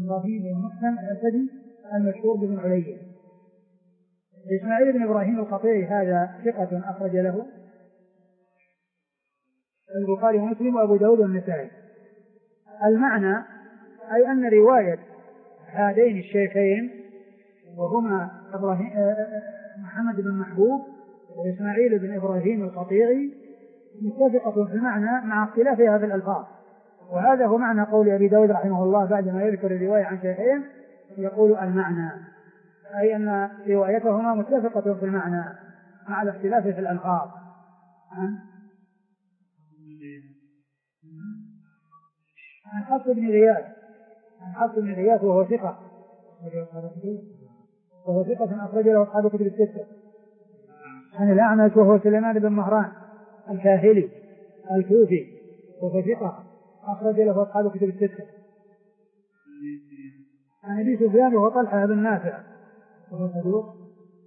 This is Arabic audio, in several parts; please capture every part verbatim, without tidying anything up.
إبراهيم بن مسلم الأسدي المشهور بن علي. إسماعيل بن إبراهيم القطيعي هذا ثقة أخرج له البخاري ومسلم وأبو داود والنسائي. المعنى أي أن رواية هذين الشيخين وهما محمد بن محبوب وإسماعيل بن إبراهيم القطيعي متفقة في المعنى مع اختلافها في الألفاظ. وهذا هو معنى قول أبي داود رحمه الله بعدما يذكر الرواية عن شيخين يقول المعنى أي أن روايتهما متفقة في المعنى مع الاختلاف في الألفاظ. عن حفص بن غياث عن حفص بن غياث وهو ثقة وهو ثقة أخرج له أصحاب كتب الستة. عن الأعمش وهو سليمان بن مهران الكاهلي الكوفي وهو ثقة أخرج له أصحاب كتب الستة. عن أبي سفيان وهو طلحة بن نافع وهو صدوق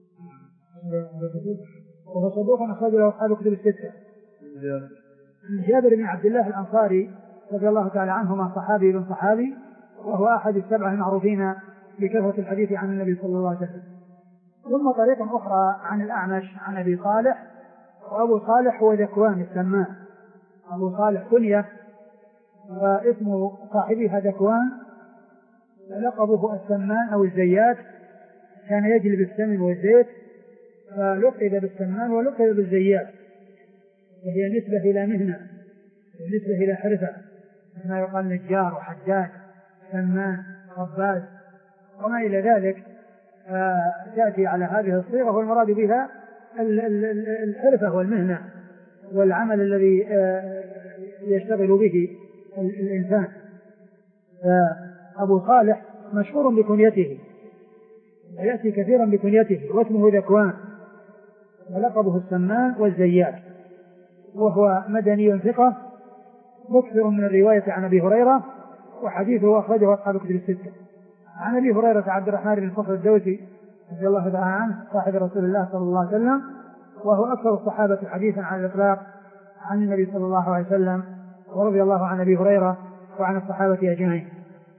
وهو صدوق أخرج له أصحاب كتب الستة. عن جابر بن عبد الله الأنصاري رضي الله تعالى عنهما صحابي بن صحابي وهو أحد السبعة المعروفين بكثرة الحديث عن النبي صلى الله عليه وسلم. ثم طريق أخرى عن الأعمش عن أبي صالح وأبو صالح هو ذكوان السمان. أبو صالح كنية واسم صاحبها ذكوان لقبه السمان أو الزيات كان يجلب السمن والزيت فلقب بالسمان ولقب بالزيات وهي نسبة إلى مهنة نسبة إلى حرفة كما يقال نجار وحداد سمان خباز وما إلى ذلك. تأتي على هذه الصيغة والمراد بها الحرفة والمهنة والعمل الذي يشتغل به الإنسان. أبو صالح مشهور بكنيته ويأتي كثيرا بكنيته واسمه ذكوان ولقبه السمان والزيات وهو مدني ثقة مكثر من الرواية عن أبي هريرة وحديثه أخرجه أصحاب كتب الستة. عن أبي هريرة عبد الرحمن بن صخر الدوسي رضي الله تعالى عنه صاحب رسول الله صلى الله عليه وسلم وهو أكثر الصحابة حديثا على الإطلاق عن النبي صلى الله عليه وسلم ورضي الله عن أبي هريرة وعن الصحابة أجمعين.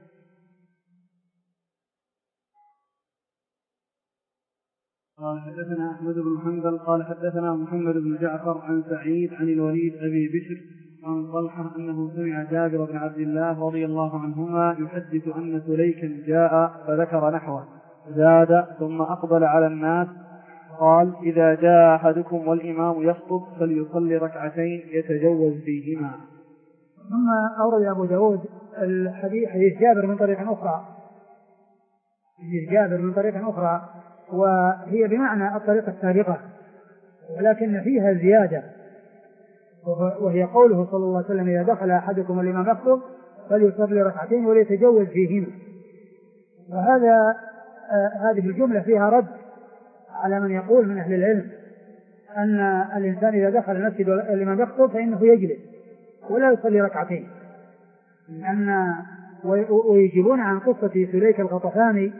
قال حدثنا أحمد بن حنبل قال حدثنا محمد بن جعفر عن سعيد عن الوليد أبي بشر عن طلحة أنه سمع جابر بن عبد الله رضي الله عنهما يحدث أن سليكا جاء فذكر نحوه زاد ثم أقبل على الناس قال إذا جاء أحدكم والإمام يخطب فليصلي ركعتين يتجوز فيهما. ثم أورد أبو داود الحديث حديث جابر من طريق أخرى حديث جابر من طريق أخرى وهي بمعنى الطريقة السابقة ولكن فيها زيادة وهي قوله صلى الله عليه وسلم إذا دخل أحدكم والإمام يخطب فليصلي ركعتين وليتجوز فيهما. وهذا آه هذه الجملة فيها رد على من يقول من أهل العلم أن الإنسان إذا دخل المسجد والإمام يخطب فإنه يجلس ولا يصلي ركعتين لأن ويجيبون عن قصة سليك الغطفاني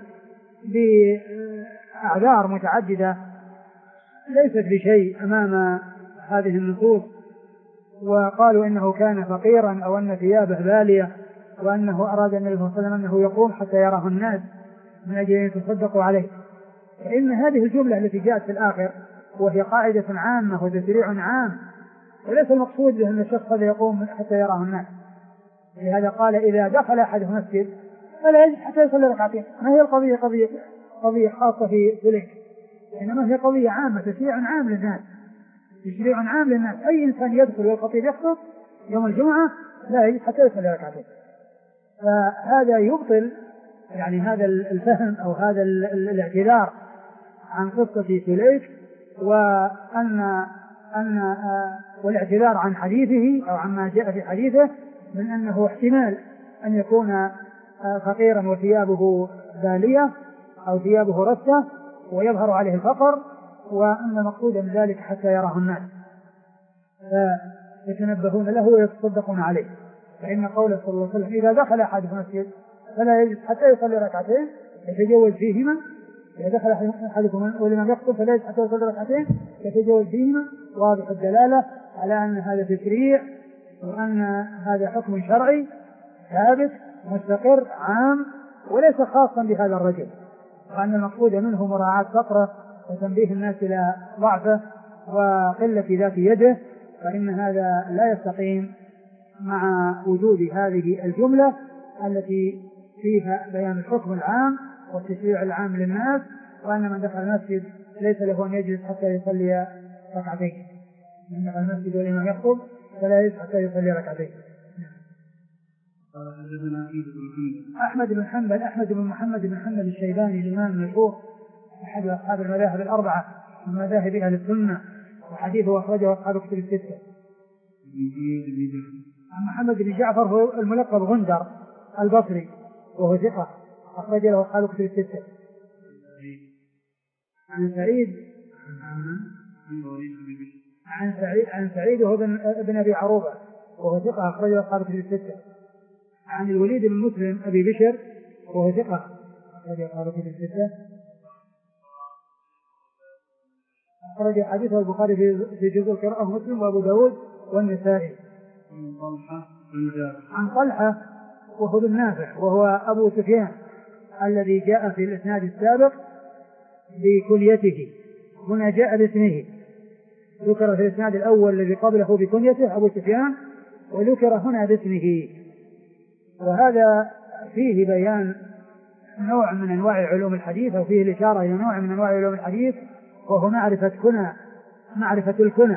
بأعذار متعددة ليست بشيء أمام هذه النصوص وقالوا إنه كان فقيرا أو أن ثيابه بالية وأنه أراد النبي صلى الله عليه وسلم أنه يقوم حتى يراه الناس من أجل أن يتصدقوا عليه. فإن هذه الجملة التي جاءت في الآخر وهي قاعدة عامة وتشريع عام وليس المقصود به أن الشخص هذا يقوم حتى يراه الناس. لهذا قال إذا دخل أحد المسجد فلا يجب حتى يصلي ركعتين. ما هي القضية قضية قضية خاصة في ذلك إنما هي قضية عامة تشريع عام للناس تشريع عام للناس. أي إنسان يدخل والخطيب يخطب يوم الجمعة لا يجب حتى يصلي ركعتين. فهذا يبطل يعني هذا الفهم أو هذا الاعتذار عن قصة سليك وأن أن والاعتذار عن حديثه أو عما جاء في حديثه من أنه احتمال أن يكون فقيرا وثيابه بالية أو ثيابه رثة ويظهر عليه الفقر وأن المقصود من ذلك حتى يراه الناس فيتنبهون له ويتصدقون عليه. فإن قوله صلى الله عليه وسلم إذا دخل أحد في المسجد فلا يجب حتى يصلي ركعتين يتجوز فيهما. إذا دخل أحدكم والإمام يخطب فلا يجب حتى يصلي ركعتين يتجوز فيهما. واضح الدلالة على أن هذا تشريع وأن هذا حكم شرعي ثابت مستقر عام وليس خاصا بهذا الرجل، وأن المقصود منه مراعاة فقره وتنبيه الناس إلى ضعفه وقلة ذات يده، فإن هذا لا يستقيم مع وجود هذه الجملة التي فيها بيان الحكم العام والتشريع العام للناس، وأن من دخل المسجد ليس له أن يجلس حتى يصلي ركعتين، من دخل المسجد والإمام يخطب فلا يجلس حتى يصلي ركعتين. أحمد بن حنبل أحمد بن محمد بن حنبل الشيباني الإمام المشهور أحد أصحاب المذاهب الأربعة من مذاهب أهل السنة، وحديثه أخرجه أصحاب الكتب الستة. محمد بن جعفر هو الملقب غندر البصري وهو ثقة أخرج له أصحاب الكتب الستة. عن سعيد عن سعيد عن سعيد وهو بن أبي عروبة وهو ثقة أخرج له أصحاب الكتب الستة. عن الوليد بن مسلم أبي بشر وهو ثقة أخرج له أصحاب الكتب الستة. أخرج حديثه البخاري في جزء القراءة مسلم وأبو داود والنسائي. عن طلحة وهو بن نافع وهو أبو سفيان الذي جاء في الإسناد السابق بكنيته، هنا جاء باسمه، ذكر في الإسناد الأول الذي قبله بكنيته أبو سفيان، وذكر هنا باسمه، وهذا فيه بيان نوع من أنواع علوم الحديث، أو فيه الإشارة إلى نوع من أنواع علوم الحديث، وهو معرفة كنى معرفة الكنى،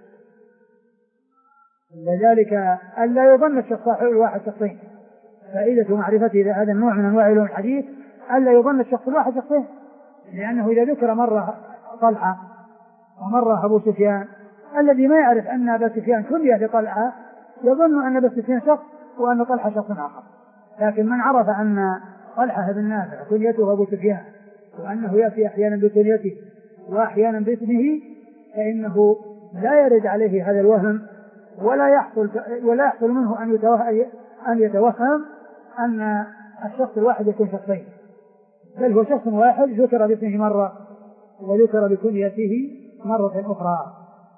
لذلك ألا يظن الشخص الواحد شخصين. فائدة معرفة هذا النوع من أنواع علوم الحديث ألا يظن الشخص الواحد شخصين، لأنه إذا ذكر مرة طلحة ومرة أبو سفيان، الذي ما يعرف أن أبا سفيان كنية لطلحة يظن أن أبا سفيان شخص وأن طلحة شخص آخر، لكن من عرف أن طلحة بن نافع كنيته أبو سفيان وأنه يأتي أحيانا بكنيته وأحيانا باسمه، فإنه لا يرد عليه هذا الوهم، ولا يحصل ولا يحصل منه أن يتوهم أن يتوهم أن الشخص الواحد يكون شخصين، بل هو شخص واحد ذكر باسمه مرة وذكر بكنيته مرة أخرى.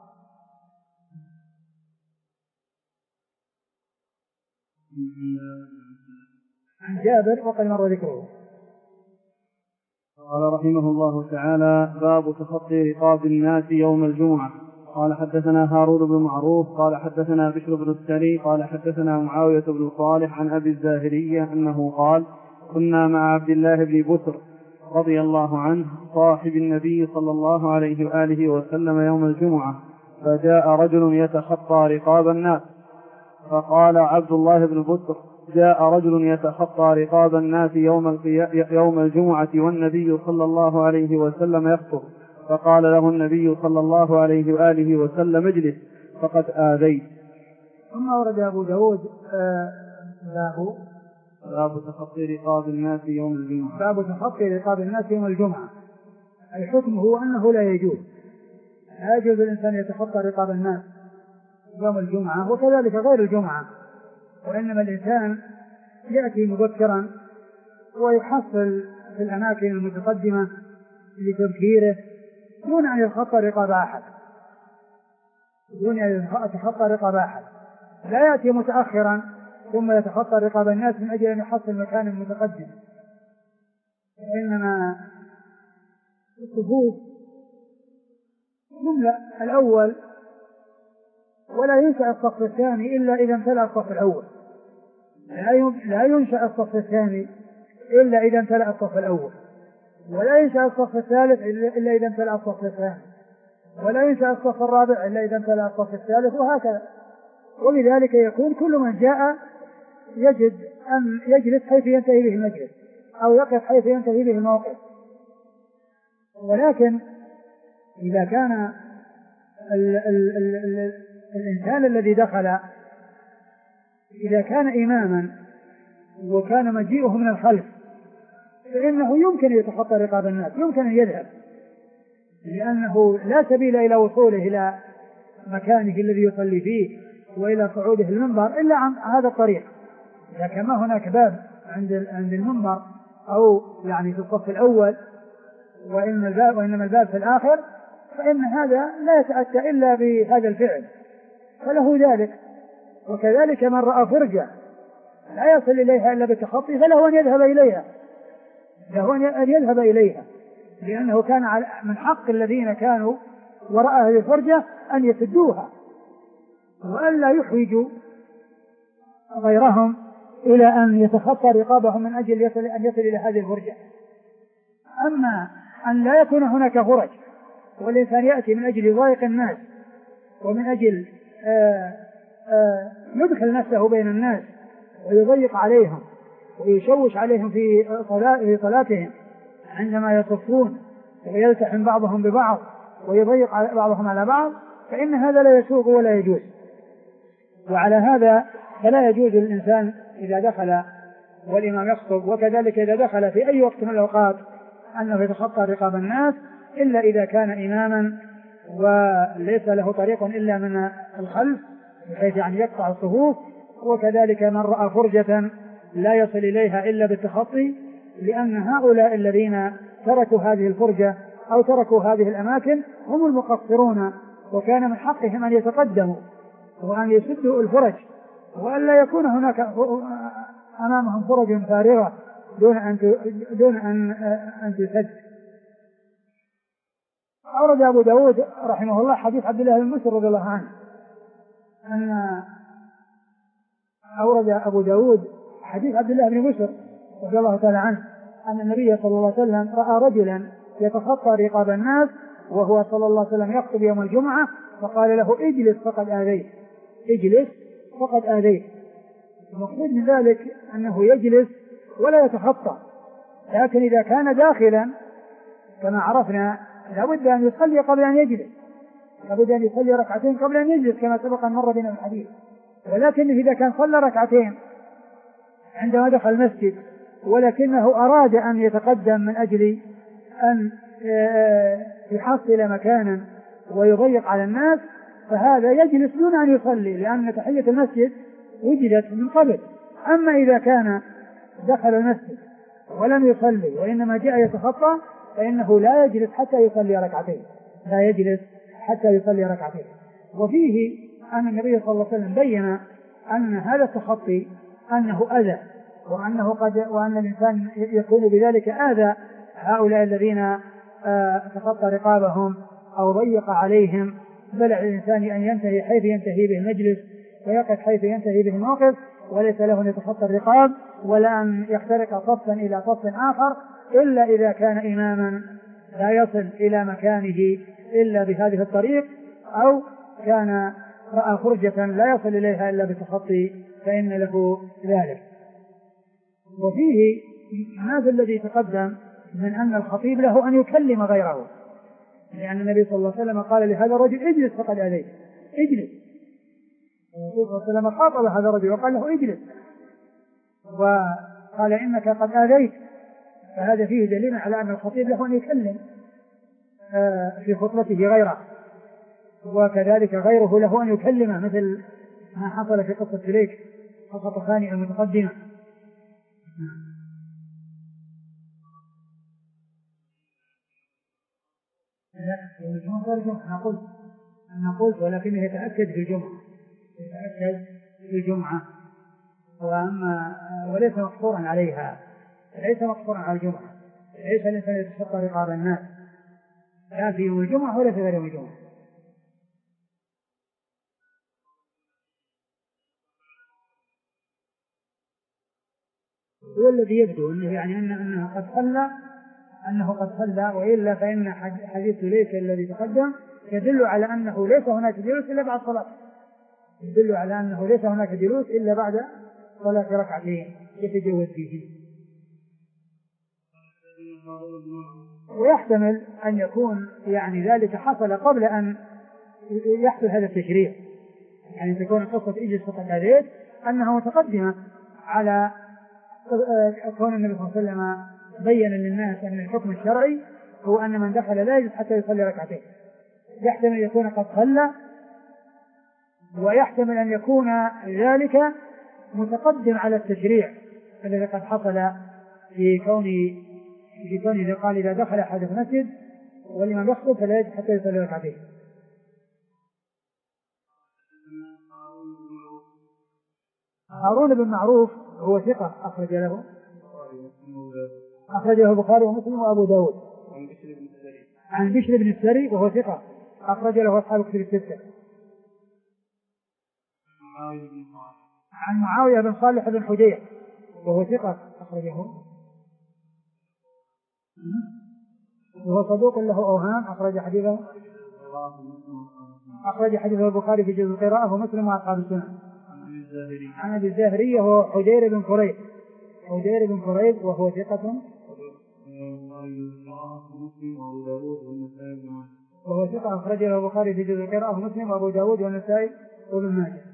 عن جابر وقد مر ذكره. قال رحمه الله تعالى: باب تخطي رقاب الناس يوم الجمعة. قال حدثنا هارون بن معروف قال حدثنا بشر بن السري قال حدثنا معاوية بن صالح عن أبي الزاهرية أنه قال: كنا مع عبد الله بن بسر رضي الله عنه صاحب النبي صلى الله عليه وآله وسلم يوم الجمعة، فجاء رجل يتخطى رقاب الناس، فقال عبد الله بن بسر: جاء رجل يتخطى رقاب الناس يوم, يوم الجمعة والنبي صلى الله عليه وسلم يخطب، فقال له النبي صلى الله عليه وآله وسلم: اجلس فقد آذيت. ثم ورد أبو داود باب باب تخطي رقاب الناس يوم الجمعة. باب تخطي رقاب الناس يوم الجمعة. الحكم هو أنه لا يجوز لا يجوز الإنسان يتخطى رقاب الناس يوم الجمعة وكذلك غير الجمعة، وإنما الإنسان يأتي مبكرا ويحصل في الأماكن المتقدمة لتبكيره دون أن يتخطى رقاب أحد دون أن يتخطى رقاب أحد لا يأتي متأخرا ثم يتخطى رقاب الناس من أجل أن يحصل مكان متقدم، إنما الصفوف يملأ الأول ولا ينشأ الصف الثاني إلا إذا امتلأ الصف الأول، لا ينشأ الصف الثاني إلا إذا امتلأ الصف الأول، ولا ينشأ الصف الثالث إلا إذا امتلأ الصف الثاني، ولا ينشأ الصف الرابع إلا إذا امتلأ الصف الثالث، وهكذا. وبذلك يكون كل من جاء يجد أن يجلس حيث ينتهي به المجلس أو يقف حيث ينتهي به الموقف. ولكن إذا كان ال ال ال ال الإنسان الذي دخل إذا كان إماما وكان مجيئه من الخلف فإنه يمكن يتخطى رقاب الناس، يمكن أن يذهب، لأنه لا سبيل إلى وصوله إلى مكانه الذي يصلي فيه وإلى صعوده المنبر إلا عن هذا الطريق. إذا كان هناك باب عند عند المنبر أو يعني في الصف الأول وإن الباب وإنما الباب في الآخر، فإن هذا لا يتأتى إلا بهذا الفعل، فله ذلك. وكذلك من رأى فرجة لا يصل إليها إلا بالتخطي فله أن يذهب إليها له أن يذهب إليها، لأنه كان من حق الذين كانوا وراء هذه الفرجة أن يسدوها وأن لا يحوجوا غيرهم إلى أن يتخطى رقابهم من أجل يصل أن يصل إلى هذه الفرجة. أما أن لا يكون هناك فرج والإنسان يأتي من أجل يضايق الناس ومن أجل آآ آآ يدخل نفسه بين الناس ويضيق عليهم ويشوش عليهم في صلاتهم عندما يصفون ويلتحم بعضهم ببعض ويضيق بعضهم على بعض، فإن هذا لا يسوق ولا يجوز. وعلى هذا فلا يجوز للإنسان إذا دخل والإمام يخطب، وكذلك إذا دخل في أي وقت من الأوقات، أنه يتخطى رقاب الناس إلا إذا كان إماما وليس له طريق إلا من الخلف بحيث يعني يقطع الصفوف، وكذلك من رأى فرجة لا يصل إليها إلا بالتخطي، لأن هؤلاء الذين تركوا هذه الفرجة أو تركوا هذه الأماكن هم المقصرون، وكان من حقهم أن يتقدموا وأن يسدوا الفرج وأن لا يكون هناك أمامهم فرج فارغة دون أن دون أن أن تسد. أورد أبو داود رحمه الله حديث عبد الله بن مسعود رضي الله عنه أن أورد أبو داود حديث عبد الله بن مسعود رضي الله تعالى عنه أن النبي صلى الله عليه وسلم رأى رجلا يتخطى رقاب الناس وهو صلى الله عليه وسلم يخطب يوم الجمعة، فقال له اجلس فقد آذيت، اجلس فقد آذيت. المقصود من ذلك أنه يجلس ولا يتخطى، لكن إذا كان داخلا كما عرفنا لابد أن يصلي قبل أن يجلس، لابد أن يصلي ركعتين قبل أن يجلس كما سبق أن مر بنا الحديث. ولكن إذا كان صلى ركعتين عندما دخل المسجد ولكنه أراد أن يتقدم من أجل أن يحصل مكانا ويضيق على الناس، فهذا يجلس دون أن يصلي، لأن تحية المسجد وجدت من قبل. أما إذا كان دخل المسجد ولم يصلي وإنما جاء يتخطى فإنه لا يجلس حتى يصلي ركعتين، لا يجلس حتى يصلي ركعتين. وفيه أن النبي صلى الله عليه وسلم بين أن هذا التخطي أنه أذى، وأنه قد وأن الإنسان يكون بذلك آذى هؤلاء الذين تخطى رقابهم أو ضيق عليهم، بل على الإنسان أن ينتهي حيث ينتهي به المجلس ويقف حيث ينتهي به الموقف، وليس له أن يتخطى الرقاب ولا أن يخترق صفا إلى صف آخر إلا إذا كان إماما لا يصل إلى مكانه إلا بهذه الطريق، أو كان رأى فرجة لا يصل إليها إلا بالتخطي فإن له ذلك. وفيه هذا الذي تقدم من أن الخطيب له أن يكلم غيره، لأن النبي صلى الله عليه وسلم قال لهذا الرجل اجلس فقد آذيت، اجلس. النبي صلى الله عليه وسلم خاطب هذا الرجل وقال له اجلس، وقال إنك قد آذيت. فهذا فيه دليل على أن الخطيب له أن يكلم في خطبته غيره، وكذلك غيره له أن يكلمه، مثل ما حصل في قصة فليك قصة ثانية المتقدمة. لا الجمعة غير الجمعة، أنا قلت أنا قلت ولكنه يتأكد في الجمعة، يتأكد في الجمعة، وأما وليس مقصورا عليها، ليس مقصورا على الجمعة، ليس الإنسان يتخطى رقاب الناس لا في يوم الجمعة ولا في غير يوم الجمعة. هو الذي يبدو أنه يعني أنه قد صلى أنه قد صلى، وإلا فإن حديث ليس الذي تقدم يدل على أنه ليس هناك جلوس إلا بعد صلاة، يدل على أنه ليس هناك جلوس إلا بعد صلاة ركعتين يتجوز فيه. ويحتمل أن يكون يعني ذلك حصل قبل أن يحصل هذا التشريع، يعني تكون قصة اجلس فقد آذيت أنها متقدمة على كون النبي صلى الله عليه وسلم بين للناس أن الحكم الشرعي هو أن من دخل لا يجلس حتى يصلي ركعتين. يحتمل أن يكون قد صلى، ويحتمل أن يكون ذلك متقدم على التشريع الذي قد حصل في كون في كون إذا قال إذا دخل أحد المسجد والإمام يخطب فلا يجلس حتى يصلي ركعتين. هارون بن معروف هو ثقة أخرج له أخرجه البخاري ومسلم وأبو داود. عن بشر بن السري. عن بشر بن السري وهو ثقة أخرج له أصحاب كتب الستة. عن معاوية بن صالح بن حدير وهو ثقة أخرجه، وهو صدوق له أوهام أخرج حديثه أخرج حديثه البخاري في جزء القراءة ومسلم وأصحاب السنن. عن أبي الزهري وهو حدير بن كريب حدير بن كريب وهو ثقة وهو ثقة أخرج له البخاري في جزء القراءة ومسلم وأبو داود والنسائي وابن ماجه.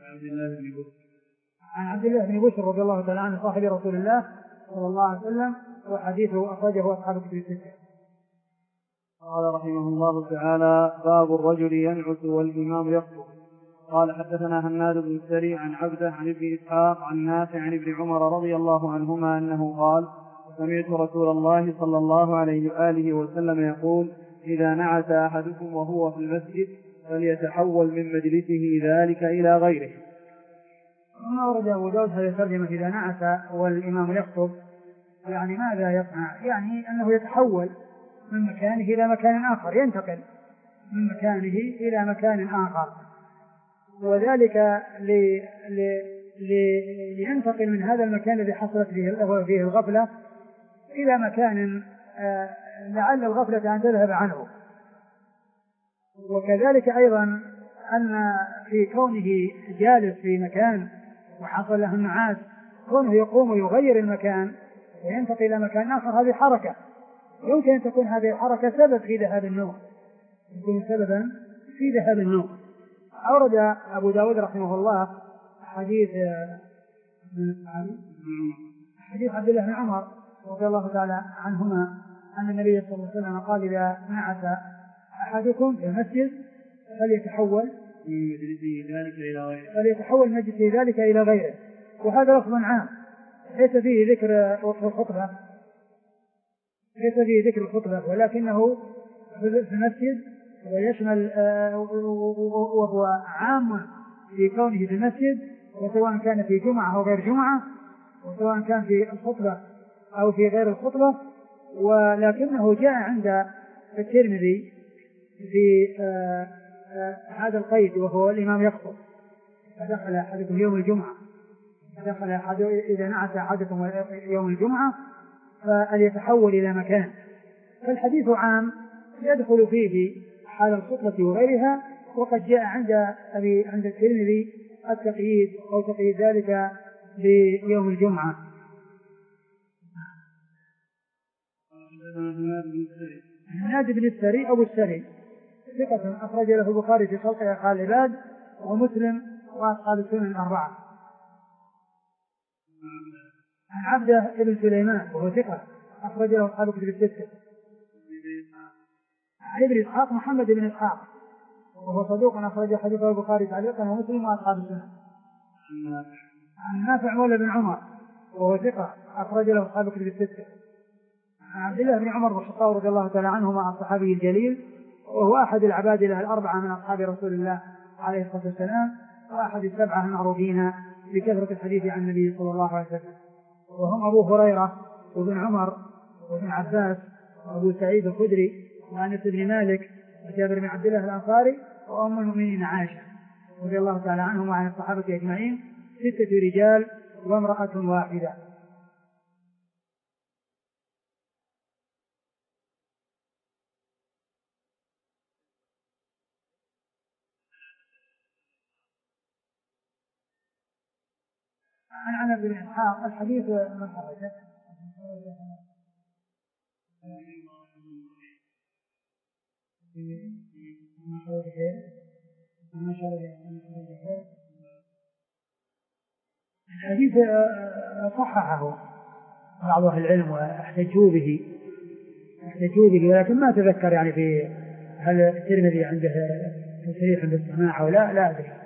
عن عبد الله بن بشر رضي الله تعالى عنه صاحب رسول الله صلى الله عليه وسلم وحديثه أخرجه أصحاب كتب الستة. قال رحمه الله تعالى: باب الرجل ينعس والإمام يخطب. قال حدثنا هناد بن السري عن عبده عن ابن إسحاق عن نافع عن ابن عمر رضي الله عنهما أنه قال: سمعت رسول الله صلى الله عليه وآله وسلم يقول: إذا نعس أحدكم وهو في المسجد فليتحول من مجلسه ذلك إلى غيره. ثم ورد أبو داود هذه الترجمة: إذا نعس والإمام يخطب، يعني ماذا يصنع؟ يعني أنه يتحول من مكانه إلى مكان آخر، ينتقل من مكانه إلى مكان آخر، وذلك لي لي لي لينتقل من هذا المكان الذي حصلت فيه الغفلة إلى مكان آه لعل الغفلة أن تذهب عنه. وكذلك أيضا أن في كونه جالس في مكان وحصل له النعاس، كونه يقوم ويغير المكان وينتقل إلى مكان آخر، هذه حركة يمكن أن تكون هذه الحركة سبب في ذهاب النوم، يكون سببا في ذهاب النوم. أورد أبو داود رحمه الله حديث حديث عبد الله بن عمر رضي الله تعالى عنهما أن النبي صلى الله عليه وسلم قال: إذا نعس أحدكم في المسجد فليتحول فليتحول مجلسه ذلك إلى غيره. وهذا لفظ عام ليس فيه ذكر الخطبة ليس فيه ذكر الخطبة ولكنه في المسجد ويشمل وهو عام في كونه في المسجد، وسواء كان في جمعة أو غير جمعة، وسواء كان في الخطبة أو في غير الخطبة. ولكنه جاء عند الترمذي في هذا القيد وهو الإمام يخطب: فدخل أحدكم يوم الجمعة دخل أحد إذا نعس أحدكم يوم الجمعة فليتحول إلى مكان. فالحديث عام يدخل فيه حال الخطبة وغيرها، وقد جاء عند أبي عند الترمذي التقييد أو تقييد ذلك بيوم الجمعة. هناد بن السري أبو السري ثقة أخرج له البخاري في خلق أفعال العباد ومسلم وأصحاب السنن الأربعة. عن عبده بن سليمان وهو ثقة أخرج له أصحاب كتب الستة. عن ابن إسحاق محمد بن إسحاق وهو صدوق أخرج حديثه البخاري تعليقا ومسلم وأصحاب السنن. عن نافع مولى بن عمر وهو ثقة أخرج له أصحاب كتب الستة. عن عبد الله بن عمر بن الخطاب رضي الله تعالى عنهما الصحابي الجليل، وهو أحد العبادلة الأربعة من أصحاب رسول الله عليه الصلاة والسلام، وأحد السبعة المعروفين بكثرة الحديث عن النبي صلى الله عليه وسلم، وهم أبو هريرة وابن عمر وابن عباس وأبو سعيد الخدري وأنس بن مالك وجابر بن عبد الله الأنصاري وأم المؤمنين عائشة رضي الله تعالى عنهم وعن الصحابة أجمعين، ستة رجال وامرأة واحدة. عن عن ابن إسحاق الحديث من خرجه الحديث صححه بعض أهل العلم واحتجوا به احتجوا به ولكن ما تذكر يعني في هل الترمذي عنده تصريح بالسماع أو لا لا أدري.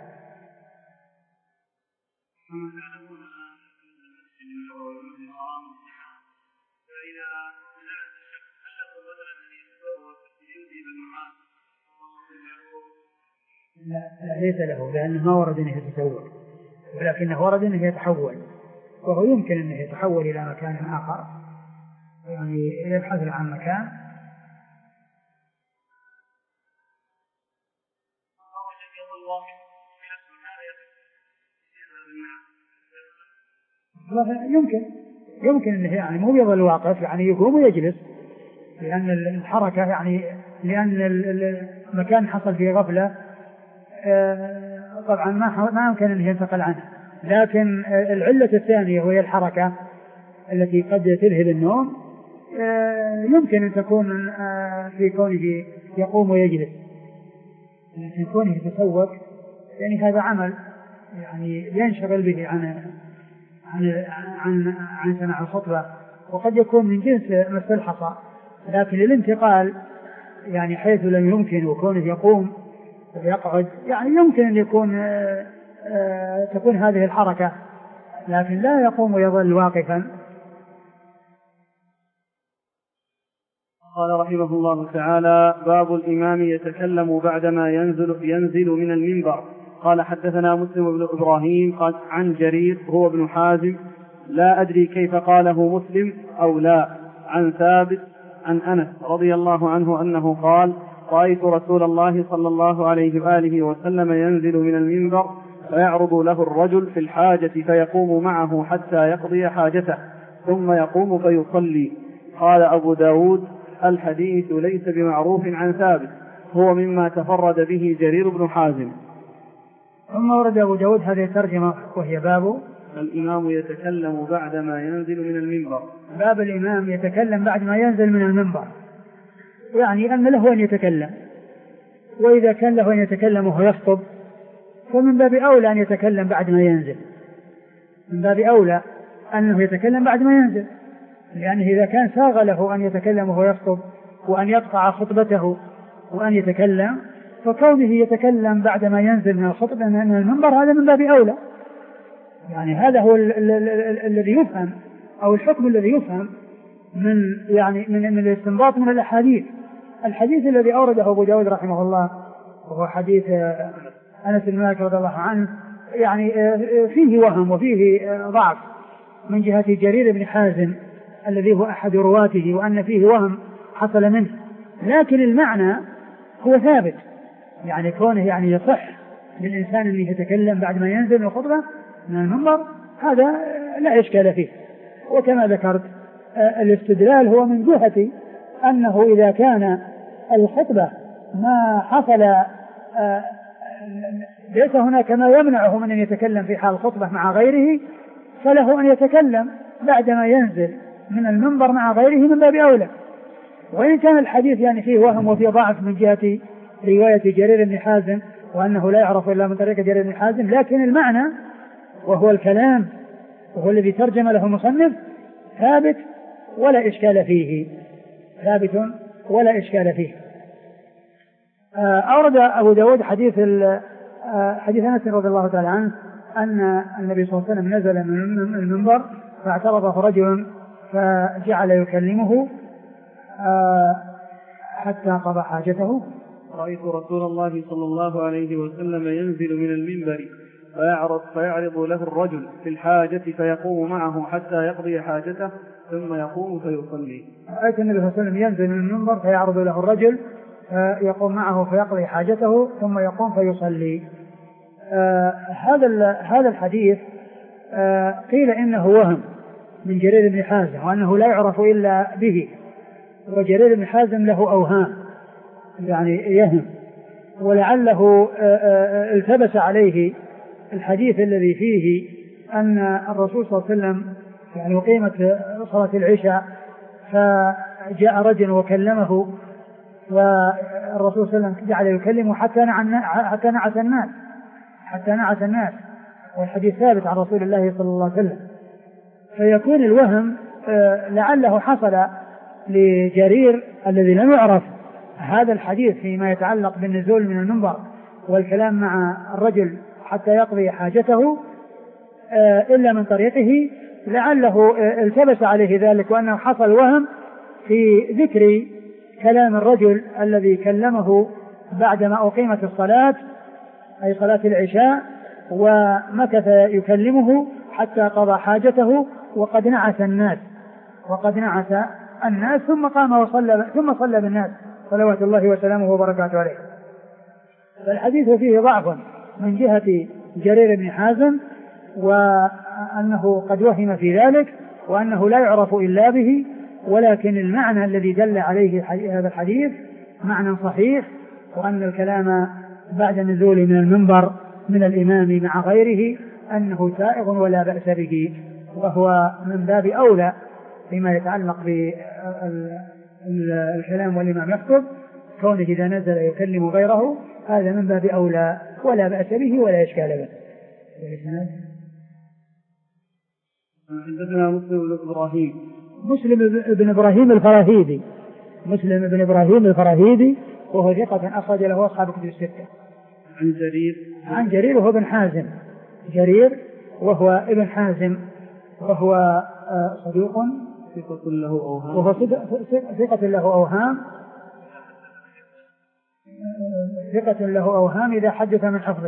لا, لا ليس له، لأنه ما ورد أنه يتسول، ولكنه ورد أنه يتحول، وهو يمكن أنه يتحول إلى مكان آخر يعني يبحث عن مكان. يمكن يمكن انه يعني مو يظل واقف، يعني يقوم ويجلس، لان الحركه يعني لان المكان حصل فيه غفله طبعا ما ما يمكن انه ينتقل عنه. لكن العله الثانيه وهي الحركه التي قد تذهب النوم يمكن ان تكون في كونه يقوم ويجلس، لكن كونه يتسوق يعني هذا عمل يعني ينشغل به عن عن عن, عن سماع الخطبة، وقد يكون من جنس مس الحصى. لكن الانتقال يعني حيث لم يمكن وكونه يقوم ويقعد يعني يمكن أن يكون آآ آآ تكون هذه الحركة، لكن لا يقوم ويظل واقفا. قال رحمه الله تعالى: باب الإمام يتكلم بعدما ينزل ينزل من المنبر. قال حدثنا مسلم بن إبراهيم قال عن جرير هو ابن حازم، لا أدري كيف قاله مسلم أو لا، عن ثابت عن أنس رضي الله عنه أنه قال: رأيت رسول الله صلى الله عليه وآله وسلم ينزل من المنبر فيعرض له الرجل في الحاجة فيقوم معه حتى يقضي حاجته ثم يقوم فيصلي. قال أبو داود: الحديث ليس بمعروف عن ثابت، هو مما تفرد به جرير بن حازم. ثم ورد أبو داود هذه الترجمة وهي باب الإمام يتكلم بعدما ينزل من المنبر. باب الإمام يتكلم بعدما ينزل من المنبر، يعني أن له أن يتكلم، وإذا كان له أن يتكلم وهو يخطب فمن باب أولى أن يتكلم بعدما ينزل، من باب أولى أنه يتكلم بعدما ينزل، لأنه إذا كان ساغ له أن يتكلم وهو يخطب وأن يقطع خطبته وأن يتكلم، فكونه يتكلم بعدما ينزل من الخطبة من المنبر هذا من باب أولى. يعني هذا هو الذي يفهم أو الحكم الذي يفهم من يعني من من الاستنباط من الأحاديث. الحديث الذي أورده أبو داود رحمه الله وهو حديث أنس بن مالك رضي الله عنه يعني فيه وهم وفيه ضعف من جهة جرير بن حازم الذي هو أحد رواته، وأن فيه وهم حصل منه، لكن المعنى هو ثابت. يعني كونه يعني يصح للإنسان أن يتكلم بعد ما ينزل من الخطبة من المنبر هذا لا إشكال فيه. وكما ذكرت الاستدلال هو من جهة أنه إذا كان الخطبة ما حصل ليس هناك ما يمنعه من أن يتكلم في حال الخطبة مع غيره، فله أن يتكلم بعدما ينزل من المنبر مع غيره من باب أولى. وإن كان الحديث يعني فيه وهم وفيه ضعف من جهة رواية جرير بن حازم وأنه لا يعرف إلا من طريق جرير بن حازم، لكن المعنى وهو الكلام وهو الذي ترجم له المصنف ثابت ولا إشكال فيه، ثابت ولا إشكال فيه. أورد أبو داود حديث حديث أنس رضي الله تعالى عنه أن النبي صلى الله عليه وسلم نزل من المنبر فاعترضه رجل فجعل يكلمه حتى قضى حاجته. رأيت رسول الله صلى الله عليه وسلم ينزل من المنبر فيعرض, فيعرض له الرجل في الحاجة فيقوم معه حتى يقضي حاجته ثم يقوم فيصلي. رأيت النبي صلى الله عليه وسلم ينزل من المنبر فيعرض له الرجل فيقوم معه فيقضي حاجته ثم يقوم فيصلي. آه هذا هذا الحديث آه قيل إنه وهم من جرير بن حازم وأنه لا يعرف إلا به، وجرير بن حازم له أوهام يعني يهم، ولعله آه آه التبس عليه الحديث الذي فيه أن الرسول صلى الله عليه وسلم يعني قيمت صلاة العشاء فجاء رجل وكلمه، والرسول صلى الله عليه وسلم جعل يكلمه حتى حتى نعس الناس حتى نعس الناس والحديث ثابت عن رسول الله صلى الله عليه وسلم. فيكون الوهم لعله حصل لجرير الذي لم يعرف هذا الحديث فيما يتعلق بالنزول من المنبر والكلام مع الرجل حتى يقضي حاجته إلا من طريقه، لعله التبس عليه ذلك وأنه حصل وهم في ذكر كلام الرجل الذي كلمه بعدما أقيمت الصلاة أي صلاة العشاء، ومكث يكلمه حتى قضى حاجته وقد نعس الناس وقد نعس الناس ثم قام وصلى ثم صلى بالناس صلوات الله وسلامه وبركاته عليه. فالحديث فيه ضعف من جهة جرير بن حازم، وأنه قد وهم في ذلك، وأنه لا يعرف إلا به، ولكن المعنى الذي دل عليه هذا الحديث معنى صحيح، وأن الكلام بعد النزول من المنبر من الإمام مع غيره أنه سائغ ولا بأس به، وهو من باب أولى فيما يتعلق بالكلام والإمام يخطب، كونه إذا نزل يكلم غيره هذا من باب أولى ولا بأس به ولا إشكال به. حدثنا مسلم بن إبراهيم مسلم بن إبراهيم الفراهيدي مسلم بن إبراهيم الفراهيدي وهو ثقة أخرج له أصحاب الكتب الستة. عن جرير عن جرير وهو ابن حازم جرير وهو ابن حازم وهو صديق ثقة له أوهام وهو ثقة له أوهام ثقة له أوهام إذا حدث من حفظه.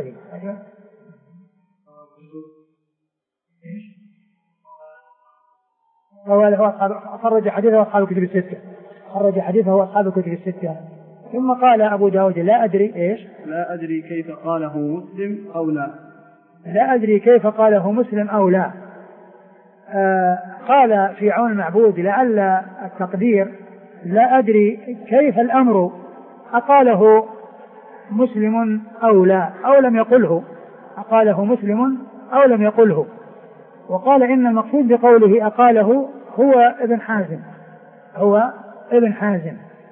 خرج حديثه أصحاب الكتب الستة خرج حديثه أصحاب الكتب الستة. ثم قال أبو داود لا أدري إيش لا أدري كيف قاله مسلم أو لا لا أدري كيف قاله مسلم أو لا. آه قال في عون المعبود لعل التقدير لا أدري كيف الأمر أقاله مسلم أو لا أو لم يقله أقاله مسلم أو لم يقله. وقال إن المقصود بقوله أقاله هو ابن حازم هو ابن حازم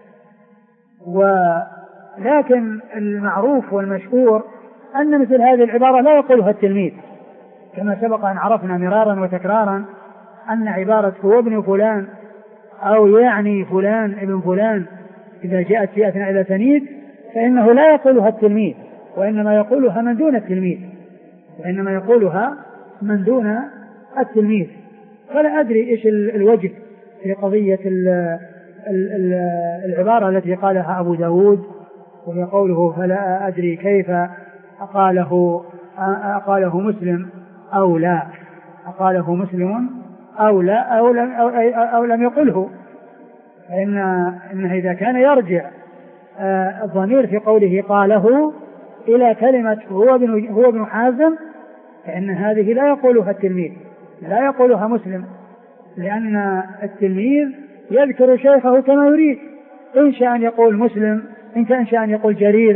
ولكن المعروف والمشهور أن مثل هذه العبارة لا يقولها التلميذ، كما سبق أن عرفنا مرارا وتكرارا أن عبارة هو ابن فلان أو يعني فلان ابن فلان إذا جاءت في أثناء الأسانيد فإنه لا يقولها التلميذ، وإنما يقولها من دون التلميذ وإنما يقولها من دون التلميذ. فلا أدري إيش الوجه في قضية ال ال ال العبارة التي قالها أبو داود وهي قوله فلا أدري كيف أقاله أقاله مسلم أو لا أقاله مسلم أو لا أو لم, أو أو لم يقله. فإن إنه إذا كان يرجع الضمير في قوله قاله إلى كلمة هو ابن هو ابن حازم فإن هذه لا يقولها التلميذ لا يقولها مسلم، لأن التلميذ يذكر شيخه كما يريد، إن شاء أن يقول مسلم إن شاء أن يقول جرير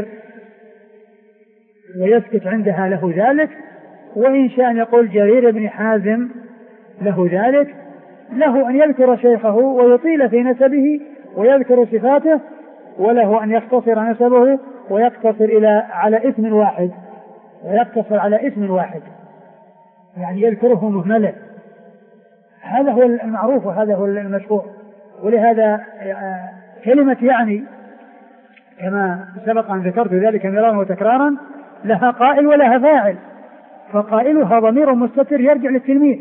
ويسكت عندها له ذلك، وإن شاء أن يقول جرير بن حازم له ذلك. له أن يذكر شيخه ويطيل في نسبه ويذكر صفاته، وله أن يختصر نسبه ويقتصر إلى على اسم واحد ويقتصر على اسم واحد يعني يذكره مهملا. هذا هو المعروف وهذا هو المشهور. ولهذا كلمة يعني كما سبق أن ذكرت ذلك مرارا وتكرارا لها قائل ولها فاعل، فقائلها ضمير مستتر يرجع للتلميذ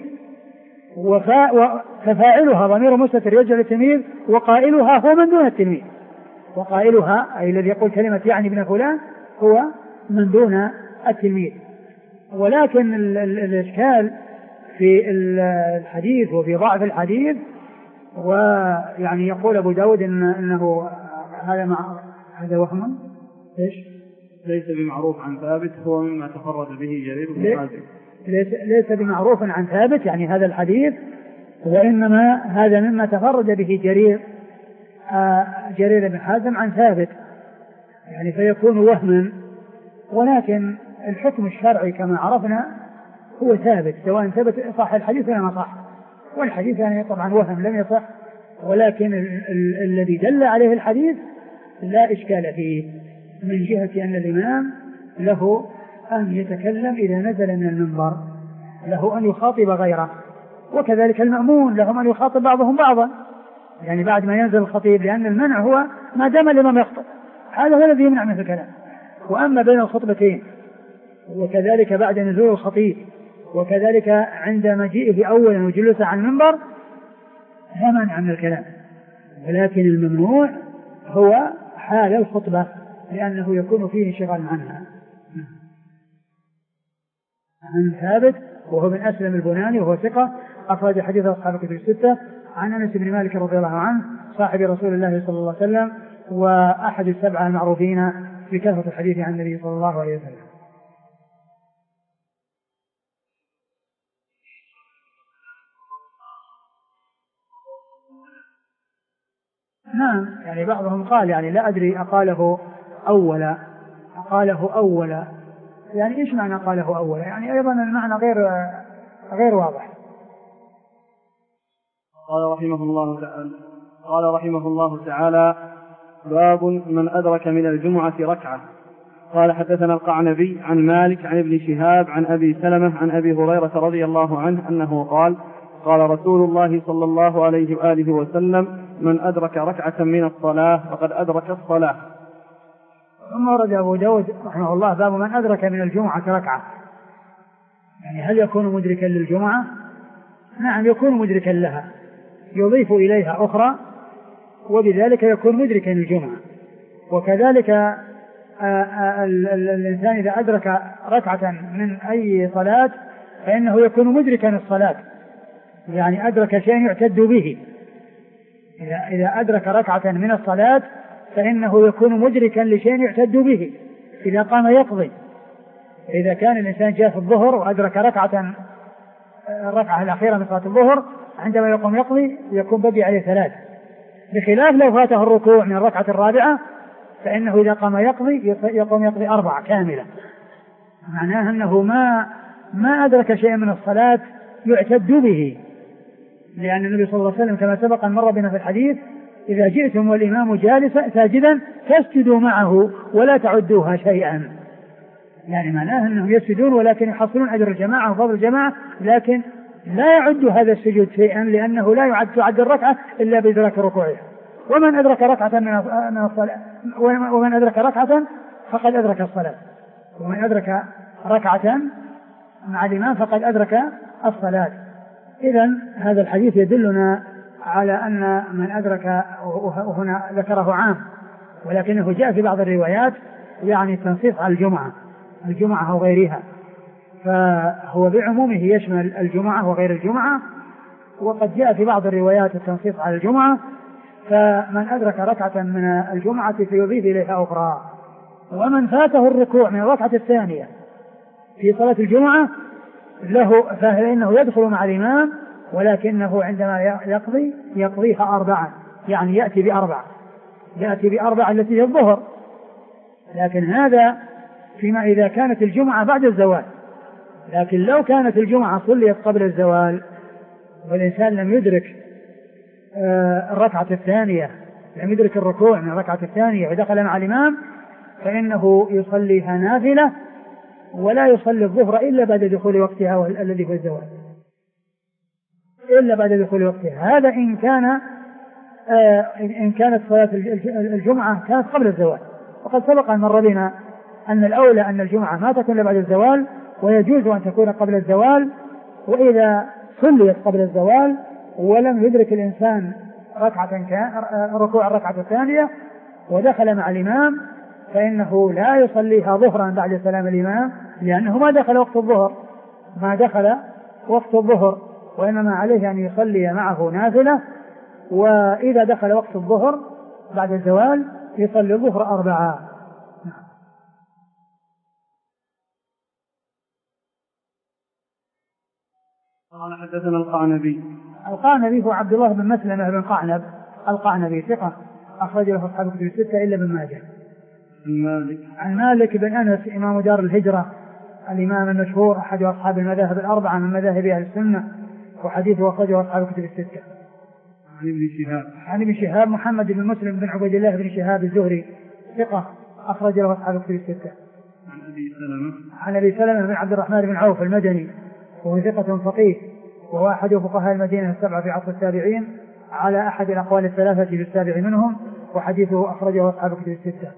وفاعلها ضمير مستتر يرجع للتلميذ وقائلها هو من دون التلميذ وقائلها أي الذي يقول كلمة يعني ابن فلان هو من دون التلميذ. ولكن الإشكال في الحديث وفي ضعف الحديث، ويعني يقول أبو داود إن إنه هذا مع هذا وهم إيش ليس بمعروف عن ثابت هو مما تفرد به جرير بن حازم ليس, ليس بمعروف عن ثابت يعني هذا الحديث، وإنما هذا مما تفرد به جرير آه جرير بن حازم عن ثابت يعني فيكون وهما. ولكن الحكم الشرعي كما عرفنا هو ثابت سواء ثبت صح الحديث ولا ما صح، والحديث يعني طبعا وهم لم يصح، ولكن ال- ال- الذي دل عليه الحديث لا إشكال فيه من جهة أن الإمام له أن يتكلم إذا نزل من المنبر، له أن يخاطب غيره، وكذلك المأمون لهم أن يخاطب بعضهم بعضا يعني بعد ما ينزل الخطيب، لأن المنع هو ما دام الإمام يخطب هذا هو الذي يمنع من الكلام. وأما بين الخطبتين وكذلك بعد نزول الخطيب وكذلك عند مجيئه أولا وجلوسه على المنبر لا مانع من الكلام، ولكن الممنوع هو حال الخطبة لأنه يكون فيه انشغال عنها. عن ثابت وهو من أسلم البناني وهو ثقة أخرج حديث أصحاب الكتب الستة عن أنس بن مالك رضي الله عنه صاحب رسول الله صلى الله عليه وسلم، وأحد السبعة المعروفين بكثرة الحديث عن النبي صلى الله عليه وسلم. نعم، يعني بعضهم قال يعني لا أدري أقاله أولا أقاله أولا يعني إيش معنى قاله أولا؟ يعني أيضا المعنى غير غير واضح. قال رحمه الله تعالى قال رحمه الله تعالى باب من أدرك من الجمعة ركعة. قال حدثنا القعنبي عن مالك عن ابن شهاب عن أبي سلمة عن أبي هريرة رضي الله عنه أنه قال قال رسول الله صلى الله عليه وآله وسلم من أدرك ركعة من الصلاة فقد أدرك الصلاة. ثم ورد أبو داود رحمه الله باب من أدرك من الجمعة ركعة، يعني هل يكون مدركا للجمعة؟ نعم يكون مدركا لها، يضيف إليها أخرى وبذلك يكون مدركا للجمعة. وكذلك الإنسان إذا أدرك ركعة من أي صلاة فإنه يكون مدركا الصلاة، يعني أدرك شيئا يعتد به. إذا أدرك ركعة من الصلاة فإنه يكون مدركا لشيء يعتد به إذا قام يقضي. إذا كان الإنسان جاء في الظهر وأدرك ركعة الركعة الأخيرة من صلاة الظهر عندما يقوم يقضي يكون بقي عليه ثلاث، بخلاف لو فاته الركوع من الركعة الرابعة فإنه إذا قام يقضي يقوم يقضي أربعة كاملة. معناه أنه ما ما أدرك شيئا من الصلاة يعتد به، لأن النبي صلى الله عليه وسلم كما سبق أن مر بنا في الحديث إذا جئتم والإمام جالسا ساجدا فاسجدوا معه ولا تعدوها شيئا، يعني معناه أنهم يسجدون ولكن يحصلون أجر الجماعة وفضل الجماعة، لكن لا يعد هذا السجود شيئا لأنه لا يعد تعد الركعة إلا بإدراك ركوعها. ومن أدرك ركعة من الصلاة ومن أدرك ركعة فقد أدرك الصلاة، ومن أدرك ركعة مع الإمام فقد أدرك الصلاة. إذن هذا الحديث يدلنا على أن من أدرك، وهنا ذكره عام ولكنه جاء في بعض الروايات يعني التنصيص على الجمعة الجمعة أو غيرها، فهو بعمومه يشمل الجمعة وغير الجمعة، وقد جاء في بعض الروايات التنصيص على الجمعة. فمن أدرك ركعة من الجمعة فيضيف إليها أخرى. ومن فاته الركوع من الركعة الثانية في صلاة الجمعة له فإنه يدخل مع الإمام، ولكنه عندما يقضي يقضيها أربعا، يعني يأتي بأربع يأتي بأربع التي هي الظهر. لكن هذا فيما إذا كانت الجمعة بعد الزوال، لكن لو كانت الجمعة صليت قبل الزوال والإنسان لم يدرك الركعة الثانية لم يدرك الركوع من الركعة الثانية ودخل مع الإمام فإنه يصليها نافلة ولا يصلي الظهر إلا بعد دخول وقتها الذي هو الزوال، إلا بعد دخول وقتها. هذا إن كان آه إن كانت صلاة الجمعة كانت قبل الزوال. وقد سبق أن مر بنا أن الأولى أن الجمعة ما تكون بعد الزوال، ويجوز أن تكون قبل الزوال. وإذا صليت قبل الزوال ولم يدرك الإنسان ركعة كان ركوع الركعة الثانية ودخل مع الإمام فإنه لا يصليها ظهرا بعد سلام الإمام، لأنه ما دخل وقت الظهر ما دخل وقت الظهر وإنما عليه أن يصلي معه نافلة. وإذا دخل وقت الظهر بعد الزوال يصلي الظهر أربعة. قال حدثنا القعنبي القعنبي هو عبد الله بن مسلمة بن قعنب القعنبي ثقة أخرج له أصحاب الكتب الستة إلا ابن ماجه. مالك عن مالك بن أنس إمام دار الهجرة الإمام المشهور أحد أصحاب المذاهب الأربعة من مذاهب أهل السنة، وحديثه أخرجه أصحاب الكتب الستة. عن ابن شهاب عن ابن شهاب محمد بن مسلم بن عبيد الله بن شهاب الزهري ثقة أخرج له أصحاب الكتب الستة. عن أبي سلمة عن أبي سلمة بن عبد الرحمن بن عوف المدني وهو ثقة فقيه وهو أحد فقهاء المدينة السبعة في عصر التابعين على أحد الأقوال الثلاثة في السابع منهم، وحديثه أخرجه أصحاب الكتب الستة.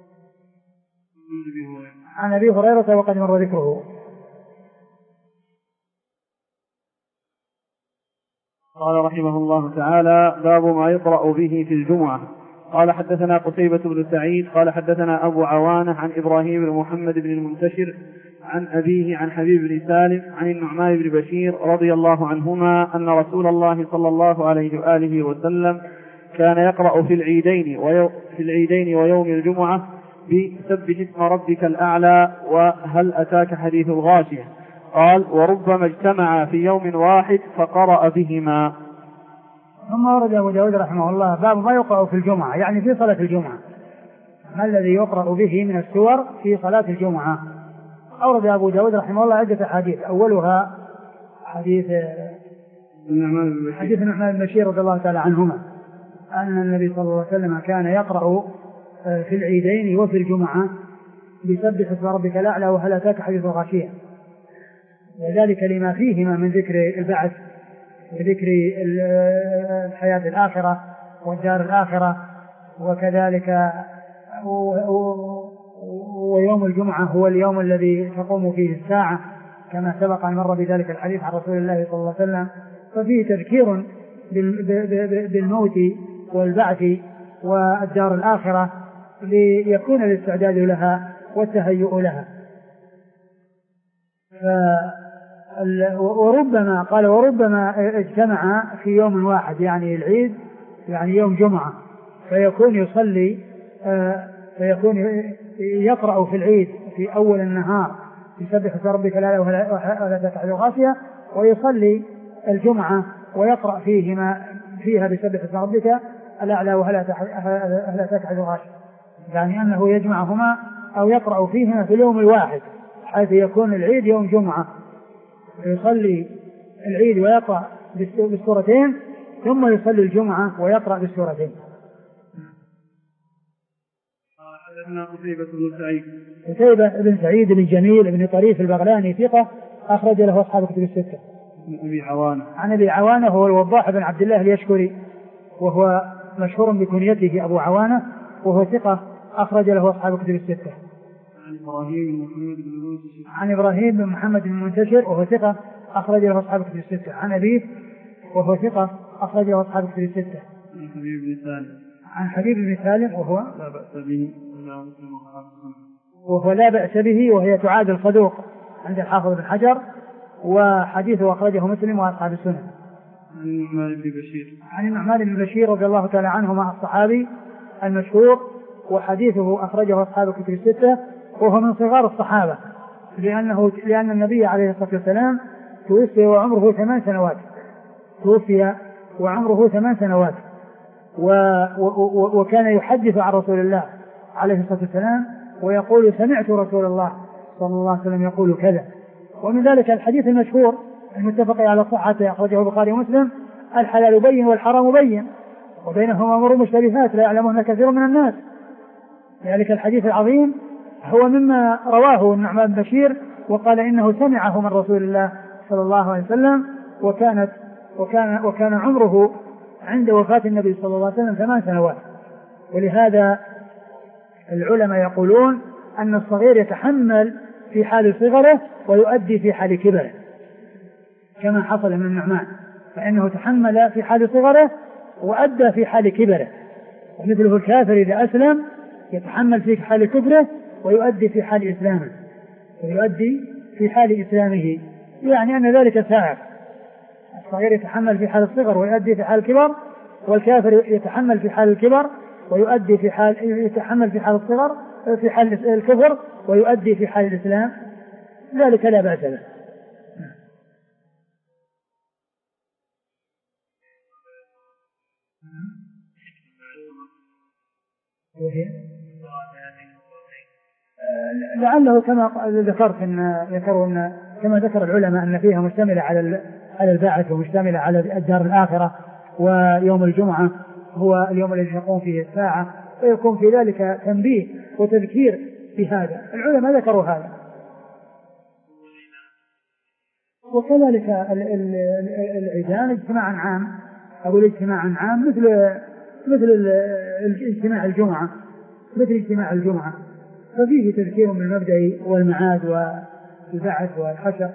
عن أبي هريرة وقد مر ذكره. قال رحمه الله تعالى باب ما يقرأ به في الجمعة. قال حدثنا قتيبة بن سعيد قال حدثنا أبو عوانة عن إبراهيم بن محمد بن المنتشر عن أبيه عن حبيب بن سالم عن النعمان بن بشير رضي الله عنهما أن رسول الله صلى الله عليه وآله وسلم كان يقرأ في العيدين ويوم في العيدين ويوم الجمعة بسبح اسم ربك الأعلى وهل أتاك حديث الغاشية. قال وربما اجتمع في يوم واحد فقرأ بهما. ثم ورد أبو داود رحمه الله باب ما يقرأ في الجمعة، يعني في صلاة الجمعة، ما الذي يقرأ به من السور في صلاة الجمعة. أورد أبو داود رحمه الله عدة حديث، أولها حديث حديث النعمان بن بشير رضي الله تعالى عنهما أن النبي صلى الله عليه وسلم كان يقرأ في العيدين وفي الجمعة بسبح اسم ربك الأعلى وهل أتاك حديث الغاشية، وذلك لما فيهما من ذكر البعث وذكر الحياة الآخرة والدار الآخرة، وكذلك ويوم الجمعة هو اليوم الذي تقوم فيه الساعة كما سبق أن مر بذلك الحديث عن رسول الله صلى الله عليه وسلم. ففيه تذكير بالموت والبعث والدار الآخرة ليكون الاستعداد لها والتهيؤ لها. وربما قال وربما اجتمع في يوم واحد، يعني العيد يعني يوم جمعة، فيكون يصلي فيكون يقرأ في العيد في أول النهار يسبح اسم ربك الأعلى ولا أتاك حديث الغاشية، ويصلي الجمعة ويقرأ فيهما فيها بسبح اسم ربك الأعلى وهل أتاك حديث الغاشية، يعني أنه يجمعهما أو يقرأ فيهما في اليوم الواحد حيث يكون العيد يوم جمعة، يصلي العيد ويقرأ بالسورتين ثم يصلي الجمعة ويقرأ بالسورتين. حدثنا قتيبة بن سعيد قتيبة بن سعيد بن جميل بن طريف البغلاني ثقة أخرج له أصحاب الكتب الستة. عن أبي عوانة عن أبي عوانة هو الوضاح بن عبد الله اليشكري وهو مشهور بكنيته أبو عوانة وهو ثقة أخرج له أصحاب الكتب الستة. عن إبراهيم بن محمد بن منتشر عن إبراهيم بن محمد بن منتشر وهو ثقة أخرج له أصحاب الكتب الستة. عن أبيه وهو ثقة أخرج له أصحاب الكتب الستة. عن حبيب بن سالم عن حبيب بن سالم وهو لا بأس به وهو لا بأس به وهي تعادل صدوق عند الحافظ بن حجر، وحديثه أخرجه مسلم وأصحاب السنة. عن النعمان بن بشير عن النعمان بن بشير رضي الله تعالى عنهما الصحابي المشهور، وحديثه أخرجه أصحاب الكتب الستة، وهو من صغار الصحابة لأنه لأن النبي عليه الصلاة والسلام توفي وعمره ثمان سنوات توفي وعمره ثمان سنوات و و وكان يحدث عن رسول الله عليه الصلاة والسلام ويقول سمعت رسول الله صلى الله عليه وسلم يقول كذا. ومن ذلك الحديث المشهور المتفق على صحته أخرجه البخاري ومسلم: الحلال بين والحرام بين وبينهما أمور مشتبهات لا يعلمهن كثير من الناس. ذلك الحديث العظيم هو مما رواه النعمان بن بشير وقال إنه سمعه من رسول الله صلى الله عليه وسلم، وكانت وكان وكان عمره عند وفاة النبي صلى الله عليه وسلم ثمان سنوات. ولهذا العلماء يقولون أن الصغير يتحمل في حال صغره ويؤدي في حال كبره كما حصل من النعمان، فإنه تحمل في حال صغره وأدى في حال كبره. ومثله الكافر إذا أسلم يتحمل في حال كفره ويؤدي في حال إسلامه ويؤدي في حال إسلامه، يعني أن ذلك سائر. الصغير يتحمل في حال الصغر ويؤدي في حال الكبر، والكافر يتحمل في حال الكبر ويؤدي في حال يتحمل في حال الصغر في حال الكفر ويؤدي في حال الإسلام، ذلك لا بأس به. لعله كما ذكرت ان ذكروا ان كما ذكر العلماء ان فيها مشتمله على على البعث ومشتمله على الدار الاخره، ويوم الجمعه هو اليوم الذي تقوم فيه الساعه، فيكون في ذلك تنبيه وتذكير بهذا. العلماء ذكروا هذا. وكذلك العيدان اجتماعا عام او الاجتماع عام مثل مثل اجتماع الجمعه مثل اجتماع الجمعه ففيه تذكير بالمبدأ والمعاد والبعث والحشر.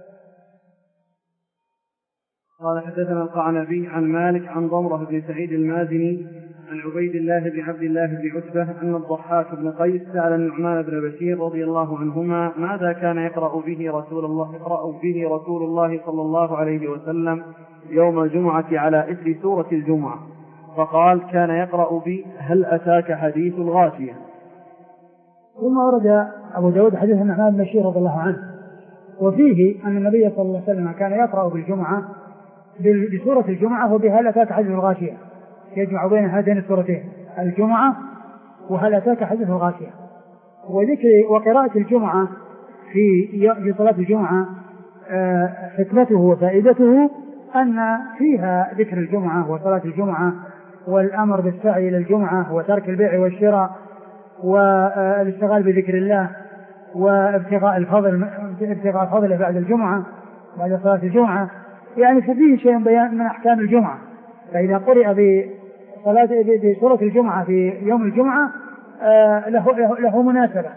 قال حدثنا القعنبي عن مالك عن ضمرة بن سعيد المازني عن عبيد الله بن عبد الله بن عتبة أن الضحاك بن قيس سأل النعمان بن بشير رضي الله عنهما ماذا كان يقرأ به رسول الله يقرأ به رسول الله صلى الله عليه وسلم يوم الجمعة على إثر سورة الجمعة. فقال كان يقرأ بي هل أتاك حديث الغاشية. ثم ورد أبو داود حديث النعمان بن بشير رضي الله عنه وفيه أن النبي صلى الله عليه وسلم كان يقرأ بالجمعة بسورة الجمعة وبهل أتاك حديث الغاشية، يجمع بين هاتين السورتين الجمعة وهل أتاك حديث الغاشية. وذكر وقراءة الجمعة في في صلاة الجمعة حكمته وفائدته أن فيها ذكر الجمعة وصلاة الجمعة والأمر بالسعي إلى الجمعة وترك البيع والشراء والاشتغال بذكر الله وابتغاء الفضل ابتغاء الفضل بعد الجمعة بعد صلاة الجمعة، يعني فيه شيء بيان من أحكام الجمعة. فإذا قرئ بصلاة بسورة الجمعة في يوم الجمعة له له, له مناسبة.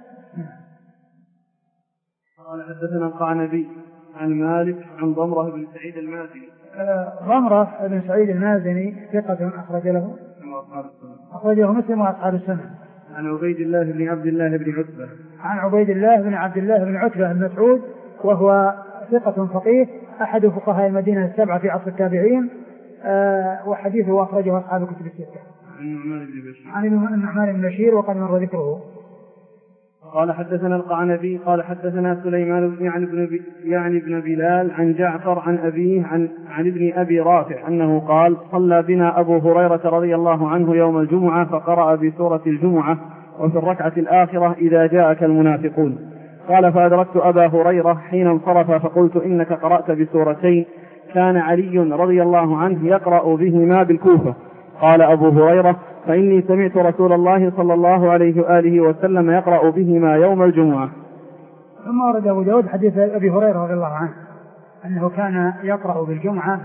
قال حدثنا القعنبي عن مالك عن ضمرة بن سعيد المازني. ضمرة بن سعيد المازني ثقة أخرج له أخرجه مسلم وأصحاب السنة. عن عبيد الله بن عبد الله بن عتبة عن عبيد الله بن عبد الله بن عتبة بن مسعود وهو ثقة فقيه أحد فقهاء المدينة السبعة في عصر التابعين، أه وحديثه أخرجه أصحاب الكتب الستة. عن النعمان بن بشير وقد مر ذكره. قال حدثنا القعنبي قال حدثنا سليمان يعني ابن يعني ابن بلال عن جعفر عن أبيه عن عن ابن أبي رافع أنه قال صلى بنا أبو هريرة رضي الله عنه يوم الجمعة فقرأ بسورة الجمعة وفي الركعة الآخرة إذا جاءك المنافقون. قال فأدركت أبا هريرة حين انصرف فقلت إنك قرأت بسورتين كان علي رضي الله عنه يقرأ بهما بالكوفة. قال أبو هريرة فإني سمعت رسول الله صلى الله عليه وآله وسلم يقرأ بهما يوم الجمعة. ثم ورد أبو داود حديث أبي هريرة رضي الله عنه أنه كان يقرأ بالجمعة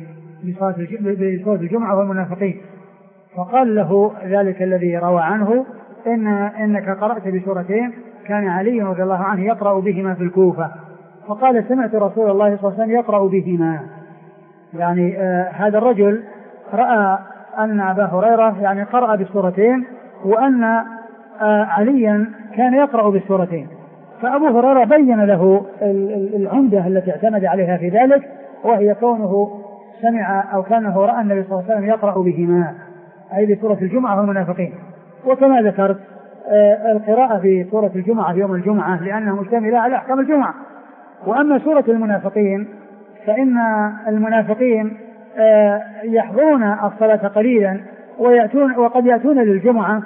بصلاة الجمعة والمنافقين، فقال له ذلك الذي روى عنه إن إنك قرأت بسورتين كان علي رضي الله عنه يقرأ بهما في الكوفة. فقال سمعت رسول الله صلى الله عليه وسلم يقرأ بهما، يعني آه هذا الرجل رأى أن أبا هريرة يعني قرأ بالسورتين وأن آه عليا كان يقرأ بالسورتين، فأبو هريرة بين له العمدة التي اعتمد عليها في ذلك، وهي كونه سمع أو كانه رأى النبي صلى الله عليه وسلم يقرأ بهما أي بسورة الجمعة والمنافقين. وكما ذكرت آه القراءة في سورة الجمعة في يوم الجمعة لأنها مشتملة على أحكام الجمعة. وأما سورة المنافقين فإن المنافقين آه يحضرون الصلاة قليلا ويأتون وقد يأتون للجمعة،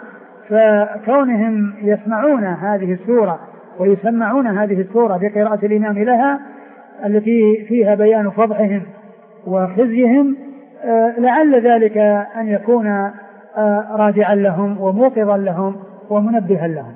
فكونهم يسمعون هذه السورة ويسمعون هذه السورة بقراءة الإمام لها التي فيها بيان فضحهم وخزيهم آه لعل ذلك أن يكون آه رادعا لهم وموقظا لهم ومنبها لهم.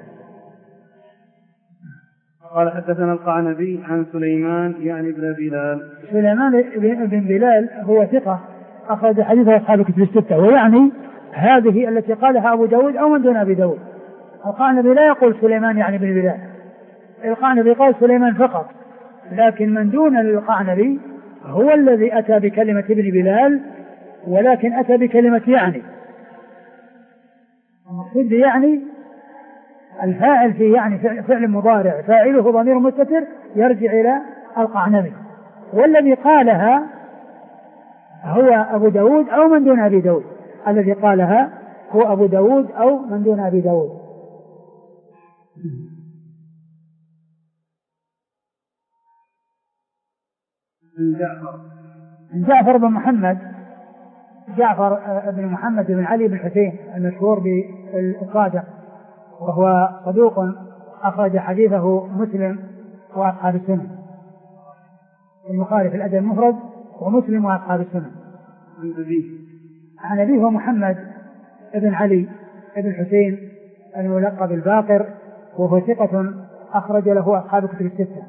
قال حدثنا القعنبي عن سليمان يعني ابن بلال. سليمان بن بلال هو ثقة أخرج حديثه أصحاب الكتب الستة، ويعني هذه التي قالها أبو داود أو من دون أبي داود. القعنبي لا يقول سليمان يعني بن بلال، القعنبي قال سليمان فقط، لكن من دون القعنبي هو الذي أتى بكلمة ابن بلال ولكن أتى بكلمة يعني. المقصود يعني الفاعل فيه يعني فعل مضارع فاعله ضمير مستتر يرجع إلى القعنبي، والذي قالها هو أبو داود أو من دون أبي داود، الذي قالها هو أبو داود أو من دون أبي داود. جعفر جعفر بن محمد جعفر بن محمد بن علي بن حسين المشهور بالصادق، وهو صدوق أخرج حديثه مسلم وأصحاب السنة، البخاري في الأدب المفرد ومسلم وأصحاب السنة. عن أبيه محمد بن علي بن حسين الملقب الباقر، وهو ثقة أخرج له أصحاب الكتب الستة.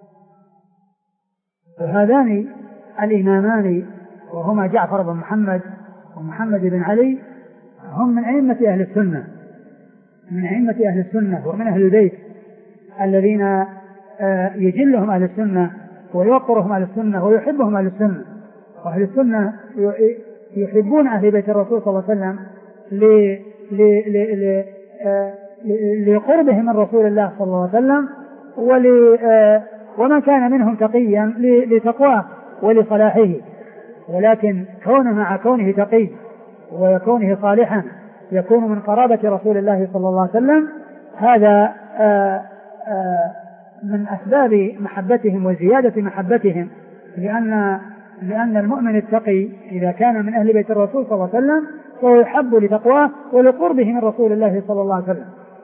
وهذان الإمامان وهما جعفر بن محمد ومحمد بن علي هم من أئمة أهل السنة من أئمة أهل السنة ومن أهل البيت الذين يجلهم أهل السنة ويوقرهم أهل السنة ويحبهم أهل السنة. وأهل السنة يحبون أهل بيت الرسول صلى الله عليه وسلم لقربهم من رسول الله صلى الله عليه وسلم ومن كان منهم تقيا لتقواه ولصلاحه. ولكن كونه مع كونه تقي وكونه صالحا يكون من قرابة رسول الله صلى الله عليه وسلم، هذا آآ آآ من أسباب محبتهم وزيادة محبتهم، لأن لأن المؤمن التقي إذا كان من أهل بيت الرسول صلى الله عليه وسلم فهو يحب لتقواه ولقربه من رسول الله صلى الله عليه وسلم.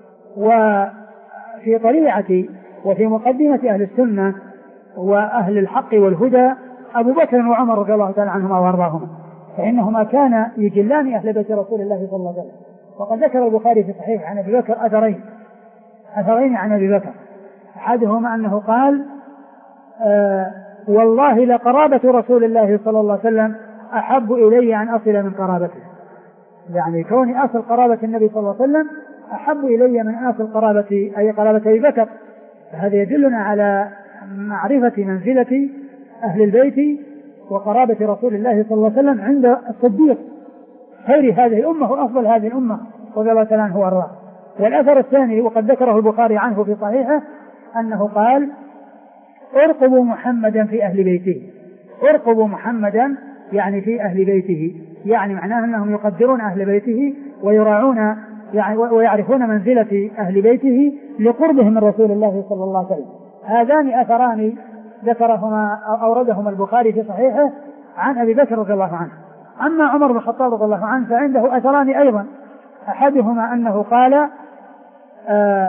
وفي طليعة وفي مقدمة أهل السنة وأهل الحق والهدى أبو بكر وعمر رضي الله تعالى عنهما وأرضاهما، فإنهما كان يجلان أهل بيت رسول الله صلى الله عليه وسلم. وقد ذكر البخاري في صحيح عن أبي بكر أثرين أثرين عن أبي بكر، أحدهما أنه قال آه والله لقرابة رسول الله صلى الله عليه وسلم أحب إلي أن أصل من قرابته، يعني كوني أصل قرابة النبي صلى الله عليه وسلم أحب إلي من أصل قرابة أي قرابة أبي بكر. فهذا يدلنا على معرفة منزلة أهل البيت وقرابة رسول الله صلى الله عليه وسلم عند الصديق خير هذه الأمة وأفضل هذه الأمة رضي الله تعالى عنه وأرضاه. والأثر الثاني وقد ذكره البخاري عنه في صحيحه أنه قال ارقبوا محمدا في أهل بيته، ارقبوا محمدا يعني في أهل بيته، يعني معناه أنهم يقدرون أهل بيته ويراعون يعني ويعرفون منزلة أهل بيته لقربهم من رسول الله صلى الله عليه وسلم. هذان أثران ذكرهما أوردهما البخاري في صحيحه عن أبي بكر رضي الله عنه. أما عمر بن الخطاب رضي الله عنه فعنده أثران أيضا، أحدهما أنه قال آه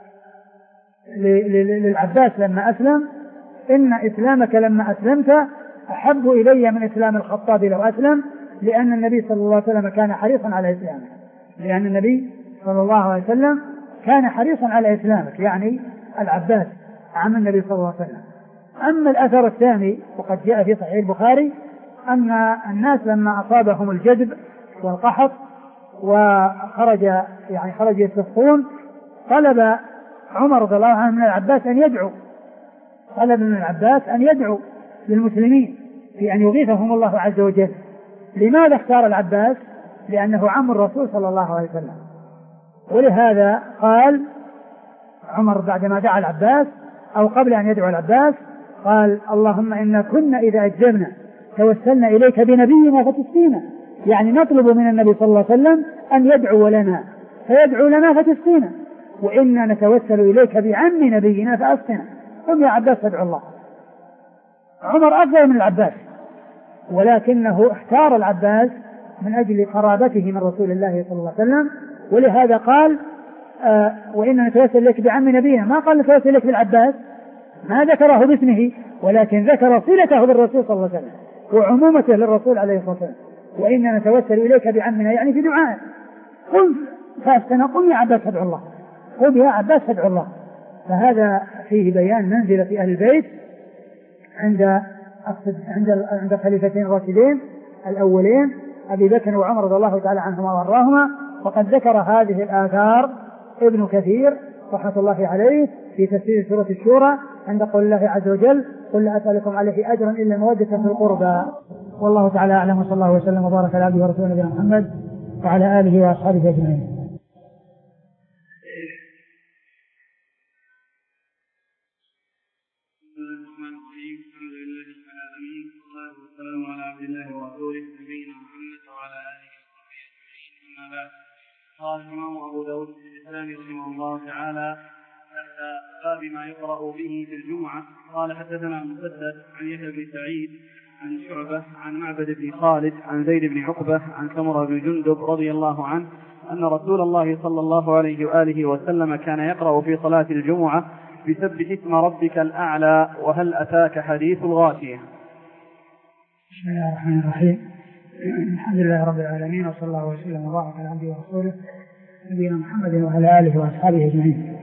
للعباس لما أسلم إن إسلامك لما أسلمت أحب إلي من إسلام الخطاب لو أسلم، لأن النبي صلى الله عليه وسلم كان حريصا على إسلامه، لأن النبي صلى الله عليه وسلم كان حريصا على إسلامك، يعني العباس عم النبي صلى الله عليه وسلم. أما الأثر الثاني وقد جاء في صحيح البخاري أن الناس لما أصابهم الجذب والقحط وخرج يعني خرج يستسقون طلب عمر رضي الله عنه من العباس أن يدعو طلب من العباس أن يدعو للمسلمين في أن يغيثهم الله عز وجل. لماذا اختار العباس؟ لأنه عم الرسول صلى الله عليه وسلم. ولهذا قال عمر بعدما دعا العباس أو قبل أن يدعو العباس قال اللهم إنا كنا إذا أجبنا توسلنا إليك بنبينا فتسقينا، يعني نطلب من النبي صلى الله عليه وسلم أن يدعو لنا فيدعو لنا فتسقينا، وإنا نتوسل إليك بعم نبينا فأسقنا، قم يا عباس فادعو الله. عمر أفضل من العباس، ولكنه اختار العباس من أجل قرابته من رسول الله صلى الله عليه وسلم. ولهذا قال آه وإنا نتوسل إليك بعم نبينا، ما قال نتوسل إليك بالعباس، ما ذكره باسمه ولكن ذكر صلته بالرسول صلى الله عليه وسلم وعمومته للرسول عليه الصلاة والسلام. وإنا نتوسل إليك بعمنا يعني في دعاء، قم فاستنا قم يا عباس فادعو الله، قم يا عباس فادعو الله. فهذا فيه بيان منزلة أهل البيت عند عند عند الخليفتين الراشدين الأولين أبي بكر وعمر رضي الله تعالى عنهما وأرضاهما. وقد ذكر هذه الآثار ابن كثير رحمة الله عليه في تفسير سورة الشورى عند قول الله عز وجل قل لا أسألكم عليه أجرا إلا مودة في القربى. والله تعالى أعلم، وصلى الله وسلم وبارك على عبده ورسوله نبينا محمد وعلى آله وأصحابه أجمعين. والسلام على عبد الله ورسوله نبينا محمد وعلى آله وصحبه أجمعين. أما بعد، قال الإمام أبو داود الإسلامي رحمه الله تعالى تحت باب ما يقرأ به في الجمعة قال حدثنا مسدد عن يحيى بن سعيد عن شعبة عن معبد بن خالد عن زيد بن عقبة عن سمرة بن جندب رضي الله عنه أن رسول الله صلى الله عليه وآله وسلم كان يقرأ في صلاة الجمعة بسبح اسم ربك الأعلى وهل أتاك حديث الغاشية. بسم الله الرحمن الرحيم، الحمد لله رب العالمين، وصلى الله وسلم وبارك على عبده ورسوله نبينا محمد وعلى آله وأصحابه أجمعين.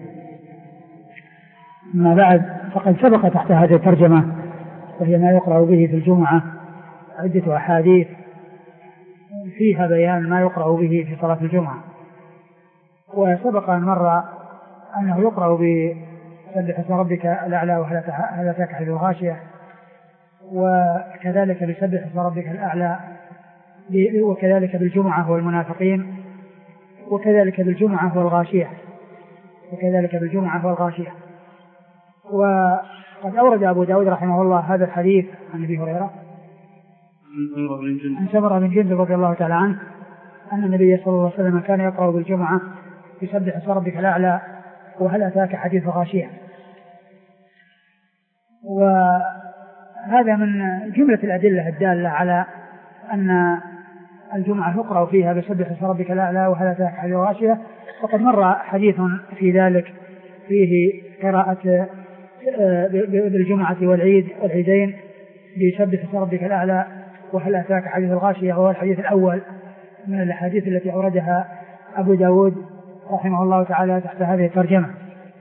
أما بعد، فقد سبق تحت هذه الترجمة وهي ما يقرأ به في الجمعة عدة أحاديث فيها بيان ما يقرأ به في صلاة الجمعة. وسبق أن مر أنه يقرأ بسبح اسم ربك الأعلى وهل أتاك حديث الغاشية، وكذلك بسبح اسم ربك الأعلى، وكذلك بالجمعة والمنافقين، وكذلك بالجمعة والغاشية وكذلك بالجمعة والغاشية. وقد أورد أبو داود رحمه الله هذا الحديث عن أبي هريرة عن سمرة بن جندب رضي الله تعالى عنه أن النبي صلى الله عليه وسلم كان يقرأ بالجمعة يسبح اسم ربك الأعلى وهل أتاك حديث غاشية. وهذا من جملة الأدلة الدالة على أن الجمعة يقرأ فيها بسبح اسم ربك الأعلى وهل أتاك حديث غاشية. وقد مر حديث في ذلك فيه قراءة بالجمعة والعيد والعيدين بسبح اسم ربك الأعلى وهل أتاك حديث الغاشية، وهو الحديث الأول من الأحاديث التي أوردها أبو داود رحمه الله تعالى تحت هذه الترجمة.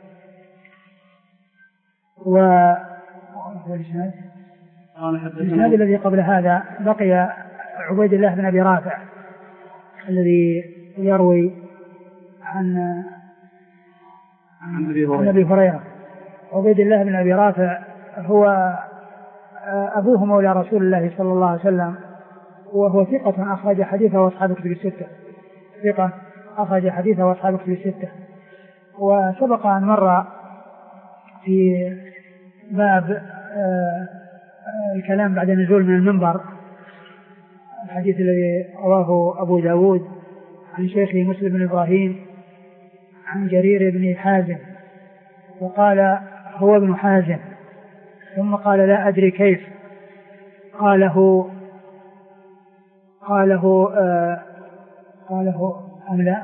والإسناد الذي قبل هذا بقي عبيد الله بن أبي رافع الذي يروي عن عن أبي هريرة. عبيد الله بن أبي رافع هو أبوه مولى رسول الله صلى الله عليه وسلم، وهو ثقة أخرج حديثه وأصحاب كتب الستة، ثقة أخرج حديثه وأصحاب كتب الستة. وسبق أن مر في باب الكلام بعد النزول من المنبر الحديث الذي رواه أبو داود عن شيخه مسلم بن إبراهيم عن جرير بن حازم، وقال هو ابن حازم، ثم قال لا أدري كيف قاله قاله آه قاله أم لا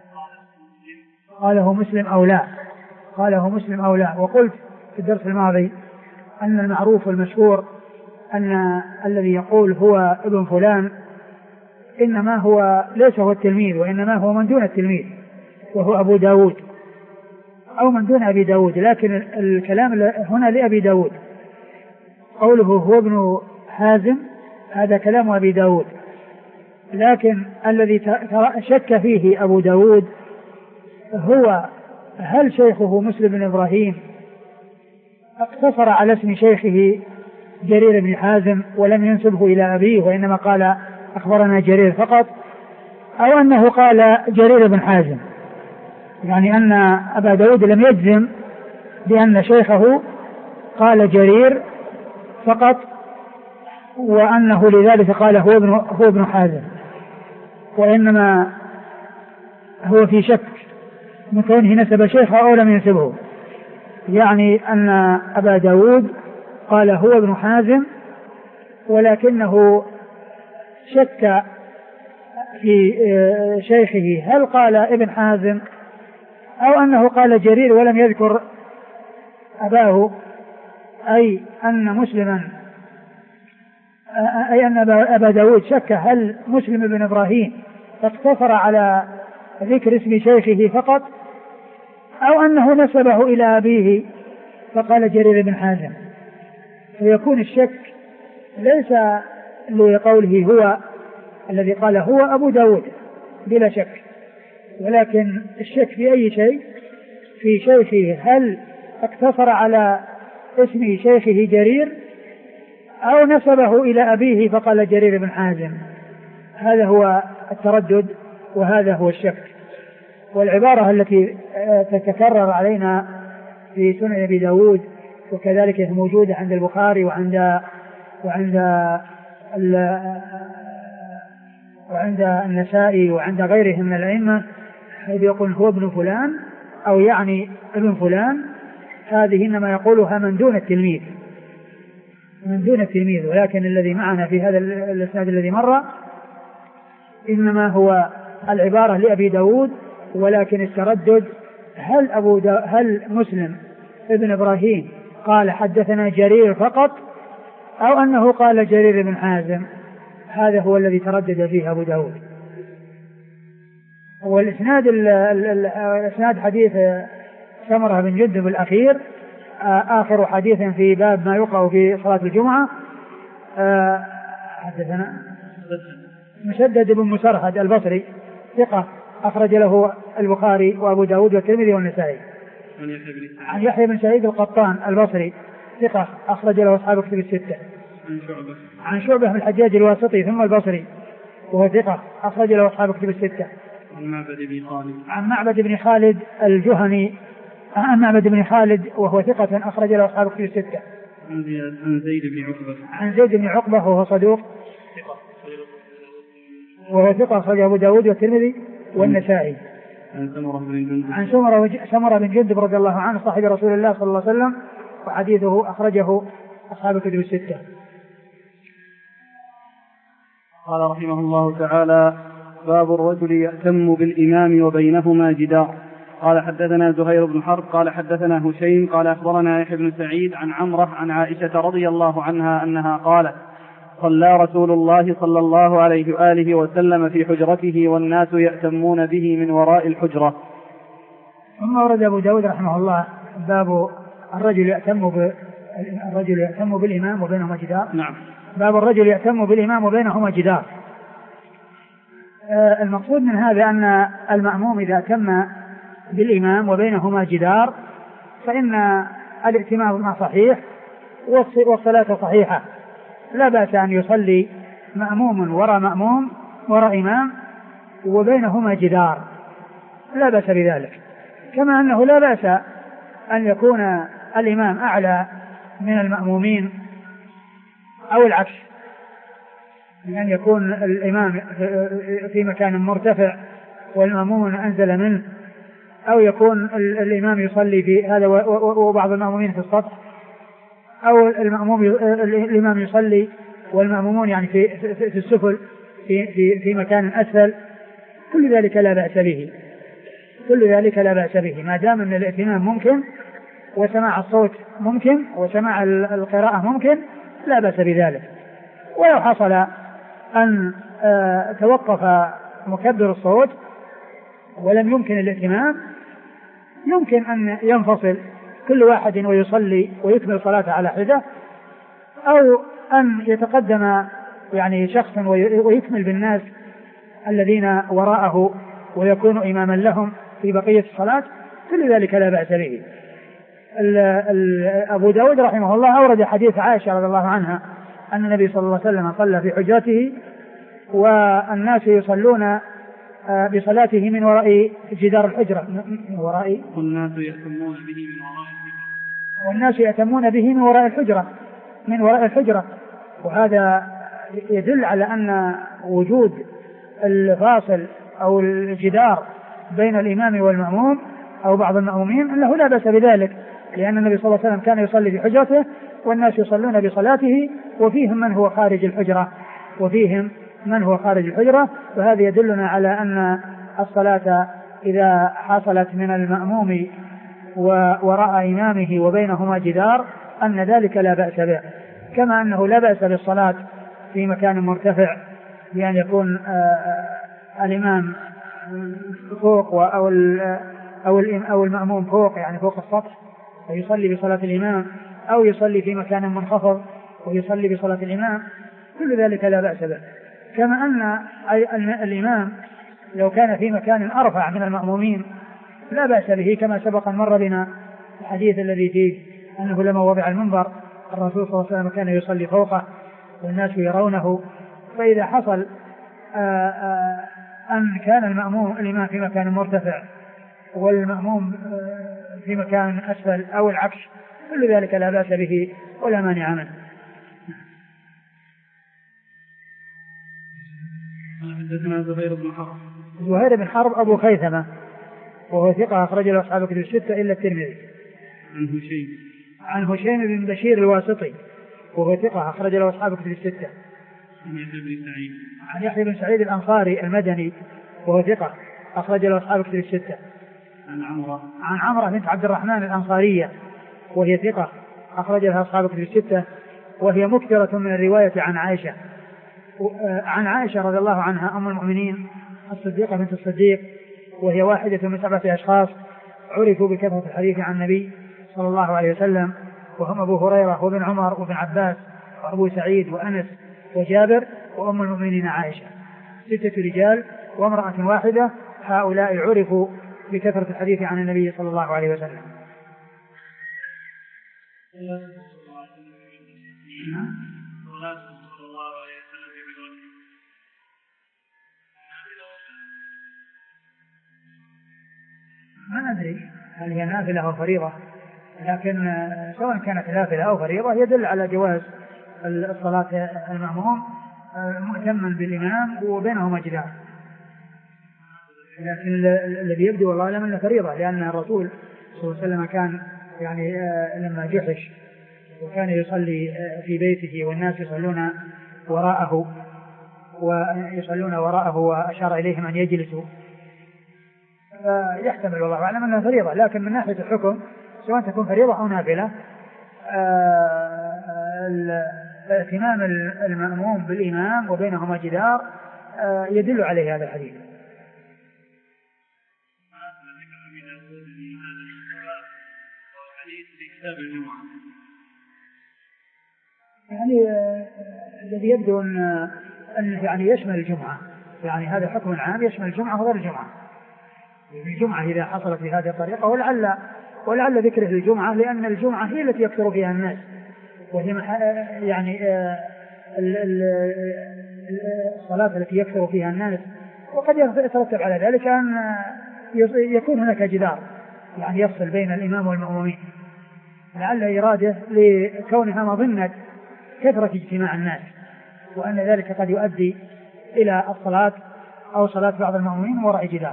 قاله مسلم أو لا قاله مسلم أو لا. وقلت في الدرس الماضي أن المعروف والمشهور أن الذي يقول هو ابن فلان إنما هو ليس هو التلميذ، وإنما هو من دون التلميذ وهو أبو داود أو من دون أبي داود، لكن الكلام هنا لأبي داود. قوله هو ابن حازم هذا كلام أبي داود، لكن الذي شك فيه أبو داود هو هل شيخه مسلم بن إبراهيم اقتصر على اسم شيخه جرير بن حازم ولم ينسبه إلى أبيه وإنما قال أخبرنا جرير فقط، أو أنه قال جرير بن حازم، يعني أن أبا داود لم يجزم بأن شيخه قال جرير فقط وأنه لذلك قال هو ابن, هو ابن حازم، وإنما هو في شك من كونه نسب شيخه أو لم ينسبه، يعني أن أبا داود قال هو ابن حازم ولكنه شك في شيخه هل قال ابن حازم أو أنه قال جرير ولم يذكر أباه، أي أن مسلما أي أن أبا داود شك هل مسلم بن إبراهيم اقتصر على ذكر اسم شيخه فقط أو أنه نسبه إلى أبيه فقال جرير بن حازم، فيكون الشك ليس لقوله هو الذي قال هو أبو داود بلا شك، ولكن الشك في أي شيء في شيخه هل اقتصر على اسم شيخه جرير أو نسبه إلى أبيه فقال جرير بن حازم، هذا هو التردد وهذا هو الشك. والعبارة التي تتكرر علينا في سنن أبي داود وكذلك موجودة عند البخاري وعند وعند وعند النسائي وعند غيره من الأئمة حيث يقول هو ابن فلان أو يعني ابن فلان، هذه إنما يقولها من دون التلميذ من دون التلميذ ولكن الذي معنا في هذا الإسناد الذي مر إنما هو العبارة لأبي داود، ولكن التردد هل أبو دا هل مسلم ابن إبراهيم قال حدثنا جرير فقط أو أنه قال جرير بن حازم، هذا هو الذي تردد فيه أبو داود. والإسناد الإسناد حديث سمرة بن جندب الأخير آخر حديث في باب ما يقرأ في صلاة الجمعة. حدثنا مسدد بن مسرهد البصري ثقة أخرج له البخاري وأبو داود والترمذي والنسائي. عن يحيى بن سعيد القطان البصري ثقة أخرج له أصحاب كتب الستة. عن شعبة بن الحجاج الواسطي ثم البصري وهو ثقة أخرج له أصحاب كتب الستة. عن معبد بن خالد عن معبد بن خالد الجهني عن معبد بن خالد وهو ثقة أخرج له أصحاب كتب الستة. عن زيد بن عقبة عن زيد بن عقبة وهو صدوق وهو ثقة أخرجه أبو داود والترمذي والنسائي. عن سمرة بن جندب عن سمرة بن جندب رضي الله عنه صاحب رسول الله صلى الله عليه وسلم، وحديثه أخرجه أصحاب الكتب الستة. قال رحمه الله تعالى: باب الرجل يأتم بالإمام وبينهما جدار. قال حدثنا زهير بن حرب قال حدثنا هشيم قال أخبرنا يحيى بن سعيد عن عمرة عن عائشة رضي الله عنها أنها قالت: صلى رسول الله صلى الله عليه وآله وسلم في حجرته والناس يأتمون به من وراء الحجرة. ثم ورد أبو داود رحمه الله باب الرجل يأتم ب... الرجل يأتم بالإمام وبينهما جدار. نعم. باب الرجل يأتم بالإمام وبينهما جدار. آه المقصود من هذا أن المأموم إذا أتم بالإمام وبينهما جدار فإن الائتمام صحيح والصلاة صحيحة، لا بأس أن يصلي مأموم وراء مأموم وراء إمام وبينهما جدار، لا بأس بذلك. كما أنه لا بأس أن يكون الإمام أعلى من المأمومين أو العكس، أن يكون الإمام في مكان مرتفع والمأموم أنزل منه، أو يكون الإمام يصلي في هذا وبعض المأمومين في السطح، أو المأموم الإمام يصلي والمأمومون يعني في في السفل في في في مكان أسفل. كل ذلك لا بأس به، كل ذلك لا بأس به ما دام أن الائتمام ممكن وسماع الصوت ممكن وسماع القراءة ممكن، لا بأس بذلك. ولو حصل أن توقف مكبر الصوت ولم يمكن الائتمام، يمكن أن ينفصل كل واحد ويصلي ويكمل صلاته على حدة، أو أن يتقدم يعني شخص ويكمل بالناس الذين وراءه ويكون إماما لهم في بقية الصلاة، كل ذلك لا بأس به. أبو داود رحمه الله أورد حديث عائشة رضي الله عنها أن النبي صلى الله عليه وسلم صلى في حجرته والناس يصلون بصلاته من وراء جدار الحجرة، من وراء والناس يأتمون به من وراء الحجرة والناس يأتمون به من وراء الحجرة من وراء الحجرة وهذا يدل على أن وجود الفاصل أو الجدار بين الإمام والمأموم أو بعض المأمومين أنه لا بأس بذلك، لأن النبي صلى الله عليه وسلم كان يصلي في حجرته والناس يصلون بصلاته وفيهم من هو خارج الحجرة وفيهم من هو خارج الحجرة. وهذا يدلنا على أن الصلاة إذا حصلت من المأموم ووراء إمامه وبينهما جدار أن ذلك لا بأس به، كما أنه لا بأس بالصلاة في مكان مرتفع بأن يكون الإمام فوق أو أو أو المأموم فوق يعني فوق السطح ويصلي بصلاة الإمام، أو يصلي في مكان منخفض ويصلي بصلاة الإمام، كل ذلك لا بأس به. كما أن الإمام لو كان في مكان أرفع من المأمومين لا بأس به، كما سبق مر بنا الحديث الذي فيه أنه لما وضع المنبر الرسول صلى الله عليه وسلم كان يصلي فوقه والناس يرونه. فإذا حصل آآ آآ أن كان المأموم الإمام في مكان مرتفع والمأموم في مكان أسفل أو العكس، كل ذلك لا بأس به ولا مانع منه. حدثنا زهير بن حرب زهير بن حرب أبو خيثمة وهو ثقة أخرج له أصحاب الكتب الستة إلا الترمذي. عن هشيم عن هشيم بن بشير الواسطي وهو ثقة أخرج له أصحاب الكتب الستة. عن يحيى بن سعيد عن يحيى بن سعيد الأنصاري المدني وهو ثقة أخرج له أصحاب الكتب الستة. عن عمرة عن عمرة بنت عبد الرحمن الأنصارية وهي ثقة أخرج لها أصحاب الكتب الستة، وهي مكثرة من الرواية عن عائشة عن عائشة رضي الله عنها أم المؤمنين الصديقة بنت الصديق، وهي واحدة من سبعة أشخاص عرفوا بكثرة الحديث عن النبي صلى الله عليه وسلم، وهم أبو هريرة وابن عمر وابن عباس وأبو سعيد وأنس وجابر وأم المؤمنين عائشة، ستة رجال وامرأة واحدة، هؤلاء عرفوا بكثرة الحديث عن النبي صلى الله عليه وسلم. ما أدري هل هي نافلة أو فريضة، لكن سواء كانت نافلة أو فريضة يدل على جواز الصلاة المأموم مؤتما بالإمام وبينهما جدار. لكن الذي يبدو والله أعلم أنه فريضة، لأن الرسول صلى الله عليه وسلم كان يعني لما جحش وكان يصلي في بيته والناس يصلون وراءه ويصلون وراءه وأشار إليهم أن يجلسوا، فيحتمل والله أعلم أنها فريضة. لكن من ناحية الحكم سواء تكون فريضة أو نافلة، اهتمام المأموم بالإمام وبينهما جدار يدل عليه هذا الحديث. يعني الذي يبدو أن أنه يعني يشمل الجمعة، يعني هذا حكم عام يشمل الجمعة وغير الجمعة. الجمعة إذا حصلت بهذه الطريقة، ولعل ولعل ذكره الجمعة لأن الجمعة هي التي يكثر فيها الناس، وهي يعني الصلاة التي يكثر فيها الناس، وقد يترتب على ذلك أن يكون هناك جدار يعني يفصل بين الإمام والمأمومين، لعل إرادة لكونها مظنة كثرة اجتماع الناس، وأن ذلك قد يؤدي إلى الصلاة أو صلاة بعض المأمومين وراء جدار.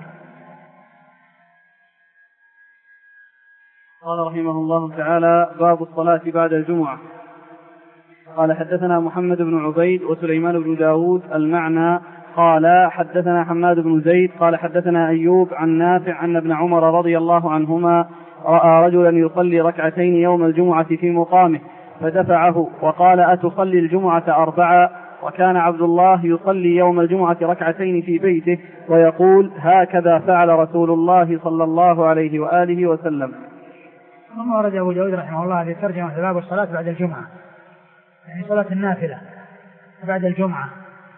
قال رحمه الله تعالى: باب الصلاة بعد الجمعة. قال: حدثنا محمد بن عبيد وسليمان بن داود المعنى قال: حدثنا حماد بن زيد قال: حدثنا أيوب عن نافع أن ابن عمر رضي الله عنهما رأى رجلا يصلي ركعتين يوم الجمعة في مقامه فدفعه وقال: أتصلي الجمعة أربعة؟ وكان عبد الله يصلي يوم الجمعة ركعتين في بيته ويقول: هكذا فعل رسول الله صلى الله عليه وآله وسلم. ثم ورد أبو داود رحمه الله هذه الترجمة: باب الصلاة بعد الجمعة، يعني صلاة النافلة بعد الجمعة.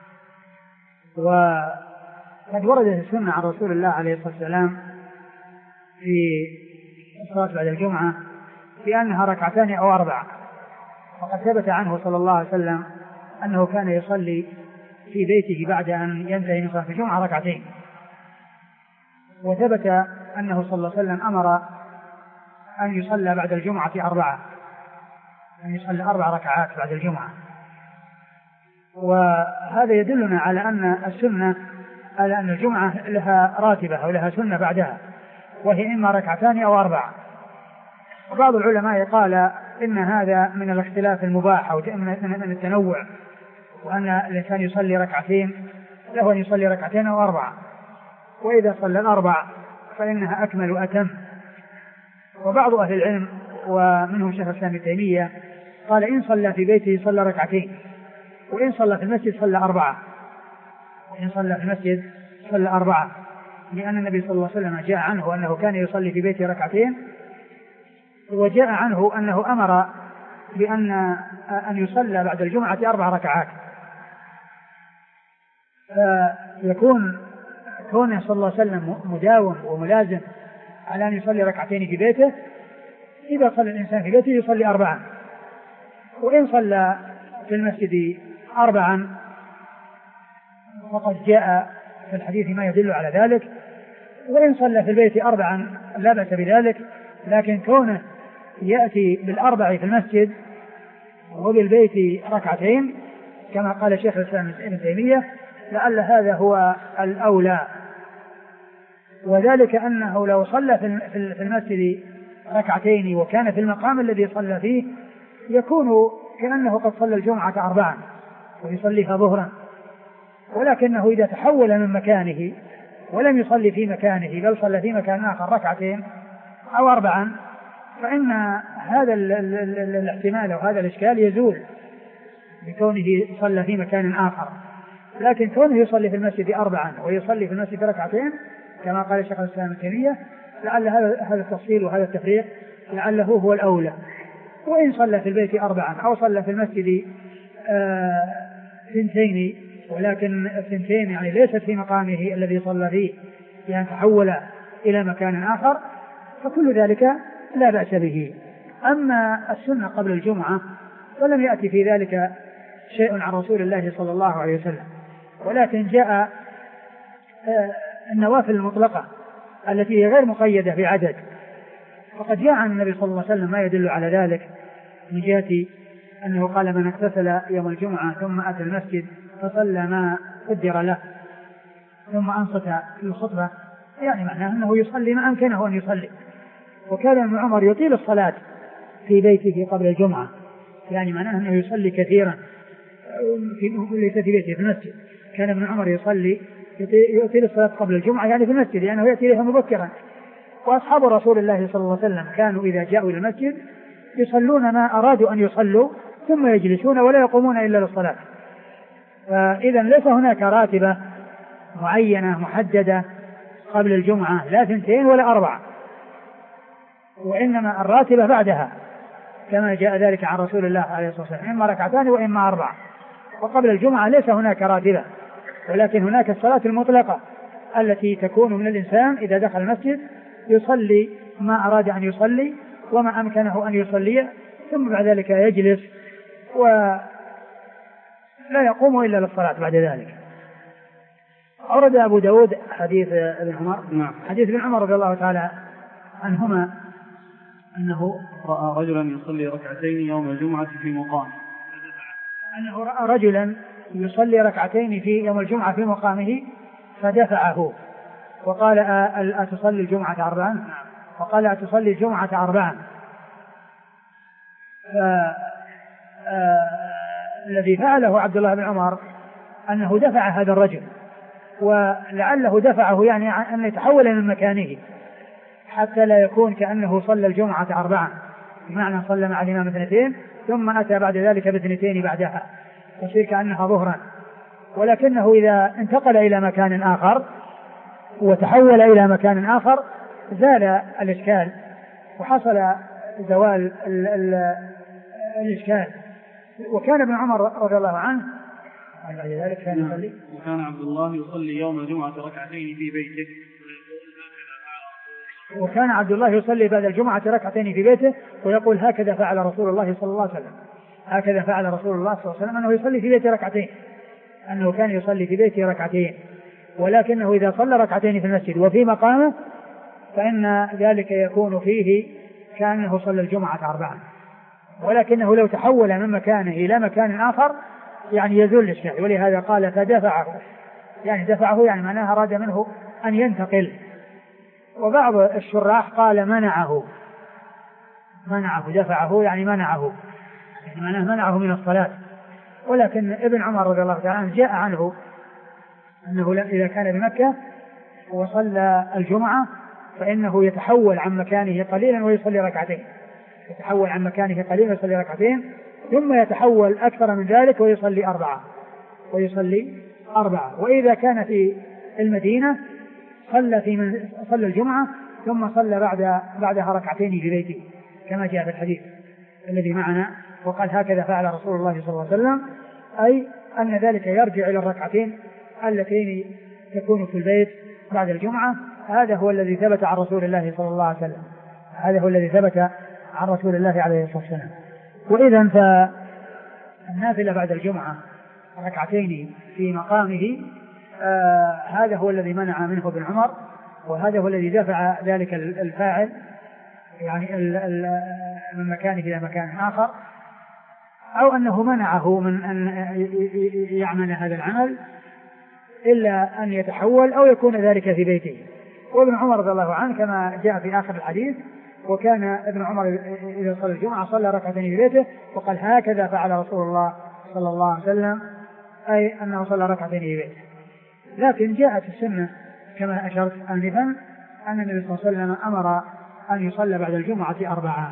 وقد وردت السنة عن رسول الله عليه الصلاة والسلام في الصلاة بعد الجمعة بأنها ركعتان أو أربع، وقد ثبت عنه صلى الله عليه وسلم أنه كان يصلي في بيته بعد أن ينتهي من صلاة الجمعة ركعتين، وثبت أنه صلى الله عليه وسلم أمر أن يصلى بعد الجمعة في أربعة، أن يصلى أربع ركعات بعد الجمعة. وهذا يدلنا على أن السنة على أن الجمعة لها راتبة أو لها سنة بعدها، وهي إما ركعتان أو أربع. وبعض العلماء قال إن هذا من الاختلاف المباح أو من التنوع، وأن الإنسان يصلي ركعتين له أن يصلي ركعتين أو أربعة، وإذا صلى الأربع فإنها أكمل وأتم. وبعض أهل العلم ومنهم شيخ الإسلام ابن تيمية قال: إن صلى في بيته صلى ركعتين، وإن صلى في المسجد صلى أربعة، وإن صلى في المسجد صلى أربعة، لأن النبي صلى الله عليه وسلم جاء عنه أنه كان يصلي في بيته ركعتين، وجاء عنه أنه أمر بأن أن يصلى بعد الجمعة أربع ركعات. فيكون كونه صلى الله عليه وسلم مداوم وملازم على أن يصلي ركعتين في بيته، إذا صلى الإنسان في بيته يصلي أربعا، وإن صلى في المسجد أربعا فقد جاء في الحديث ما يدل على ذلك، وإن صلى في البيت أربعا لا بأس بذلك. لكن كونه يأتي بالأربع في المسجد وبالبيت ركعتين كما قال شيخ الإسلام ابن تيمية لعل هذا هو الأولى، وذلك أنه لو صلى في المسجد ركعتين وكان في المقام الذي صلى فيه يكون كأنه قد صلى الجمعة أربعا ويصليها ظهرا، ولكنه إذا تحول من مكانه ولم يصلي في مكانه بل صلى في مكان آخر ركعتين أو أربعا فإن هذا الاحتمال أو هذا الإشكال يزول بكونه صلى في مكان آخر. لكن كونه يصلي في المسجد أربعا ويصلي في المسجد ركعتين كما قال شيخ الإسلام ابن تيمية لعل هذا التفصيل وهذا التفريق لعله هو الأولى. وإن صلى في البيت أربعا أو صلى في المسجد ثنتين ولكن الثنتين يعني ليست في مقامه الذي صلى فيه يعني تحول إلى مكان آخر فكل ذلك لا بأس به. أما السنة قبل الجمعة فلم يأتي في ذلك شيء عن رسول الله صلى الله عليه وسلم، ولكن جاء النوافل المطلقة التي هي غير مقيدة بعدد، وقد جاء عن النبي صلى الله عليه وسلم ما يدل على ذلك من جهة أنه قال: من اغتسل يوم الجمعة ثم أتى المسجد فصلى ما قدر له ثم أنصت للخطبة، يعني معناه أنه يصلي ما أمكنه أن يصلي. وكان ابن عمر يطيل الصلاة في بيته قبل الجمعة، يعني معناه أنه يصلي كثيرا، ليس في بيته في المسجد. كان ابن عمر يصلي يطيل الصلاة قبل الجمعة يعني في المسجد، لأنه يعني يأتي إليها مبكرا. وأصحاب رسول الله صلى الله عليه وسلم كانوا إذا جاءوا إلى المسجد يصلون ما أرادوا أن يصلوا ثم يجلسون ولا يقومون إلا للصلاة. فإذا ليس هناك راتبة معينة محددة قبل الجمعة، لا ثنتين ولا أربعة، وإنما الراتبة بعدها كما جاء ذلك عن رسول الله عليه الصلاة والسلام، إما ركعتان وإما أربعة. وقبل الجمعة ليس هناك راتبة، ولكن هناك الصلاة المطلقة التي تكون من الإنسان إذا دخل المسجد يصلي ما أراد أن يصلي وما أمكنه أن يصلي، ثم بعد ذلك يجلس ولا يقوم إلا للصلاة بعد ذلك. أورد أبو داود حديث ابن عمر نعم. حديث ابن عمر رضي الله تعالى عنهما أنه رأى رجلا يصلي ركعتين يوم الجمعة في مقام أنه رأى رجلا يصلي ركعتين في يوم الجمعة في مقامه فدفعه وقال أتصلي الجمعة أربعا وقال أتصلي الجمعة أربعا. الذي فعله عبد الله بن عمر أنه دفع هذا الرجل، ولعله دفعه يعني أن يتحول من مكانه حتى لا يكون كأنه صلى الجمعة أربعا، بمعنى صلى مع الإمام اثنتين ثم أتى بعد ذلك باثنتين بعدها تصير كأنها ظهرا. ولكنه إذا انتقل إلى مكان آخر وتحول إلى مكان آخر زال الإشكال وحصل زوال ال ال الإشكال. وكان ابن عمر رضي الله عنه بعد ذلك كان يصلي وكان عبد الله يصلي يوم الجمعة ركعتين في بيته وكان عبد الله يصلي بعد الجمعة ركعتين في بيته ويقول هكذا فعل رسول الله صلى الله عليه وسلم هكذا فعل رسول الله صلى الله عليه وسلم أنه يصلي في بيته ركعتين أنه كان يصلي في بيته ركعتين. ولكنه إذا صلى ركعتين في المسجد وفي مقامه فإن ذلك يكون فيه كأنه صلى الجمعة أربعا. ولكنه لو تحول من مكانه إلى مكان آخر يعني يزول الإشكال، ولهذا قال فدفعه، يعني دفعه يعني معناه أراد منه أن ينتقل. وبعض الشراح قال منعه منعه دفعه يعني منعه يعني معناه منعه من الصلاة. ولكن ابن عمر رضي الله تعالى عنه جاء عنه أنه إذا كان بمكة وصلى الجمعة فإنه يتحول عن مكانه قليلا ويصلي ركعتين يتحول عن مكانه قليلا ويصلي ركعتين ثم يتحول أكثر من ذلك ويصلي أربعة ويصلي أربعة. وإذا كان في المدينة صلى في من صلى الجمعة ثم صلى بعد بعدها ركعتين في بيته كما جاء في الحديث الذي معنا وقال هكذا فعل رسول الله صلى الله عليه وسلم، أي أن ذلك يرجع إلى الركعتين اللتين تكون في البيت بعد الجمعة. هذا هو الذي ثبت عن رسول الله صلى الله عليه وسلم هذا هو الذي ثبت عن رسول الله عليه الصلاة والسلام. وإذا فالنافلة بعد الجمعة ركعتين في مقامه آه هذا هو الذي منع منه ابن عمر، وهذا هو الذي دفع ذلك الفاعل يعني من مكانه إلى مكان آخر، أو أنه منعه من أن يعمل هذا العمل إلا أن يتحول أو يكون ذلك في بيته. وابن عمر رضي الله عنه كما جاء في آخر الحديث وكان ابن عمر إذا صلى الجمعة صلى ركعتين في بيته وقال هكذا فعل رسول الله صلى الله عليه وسلم، أي أنه صلى ركعتين في بيته. لكن جاءت السنة كما أشرت آنفا أن النبي صلى الله عليه وسلم أمر أن يصلى بعد الجمعة أربعة.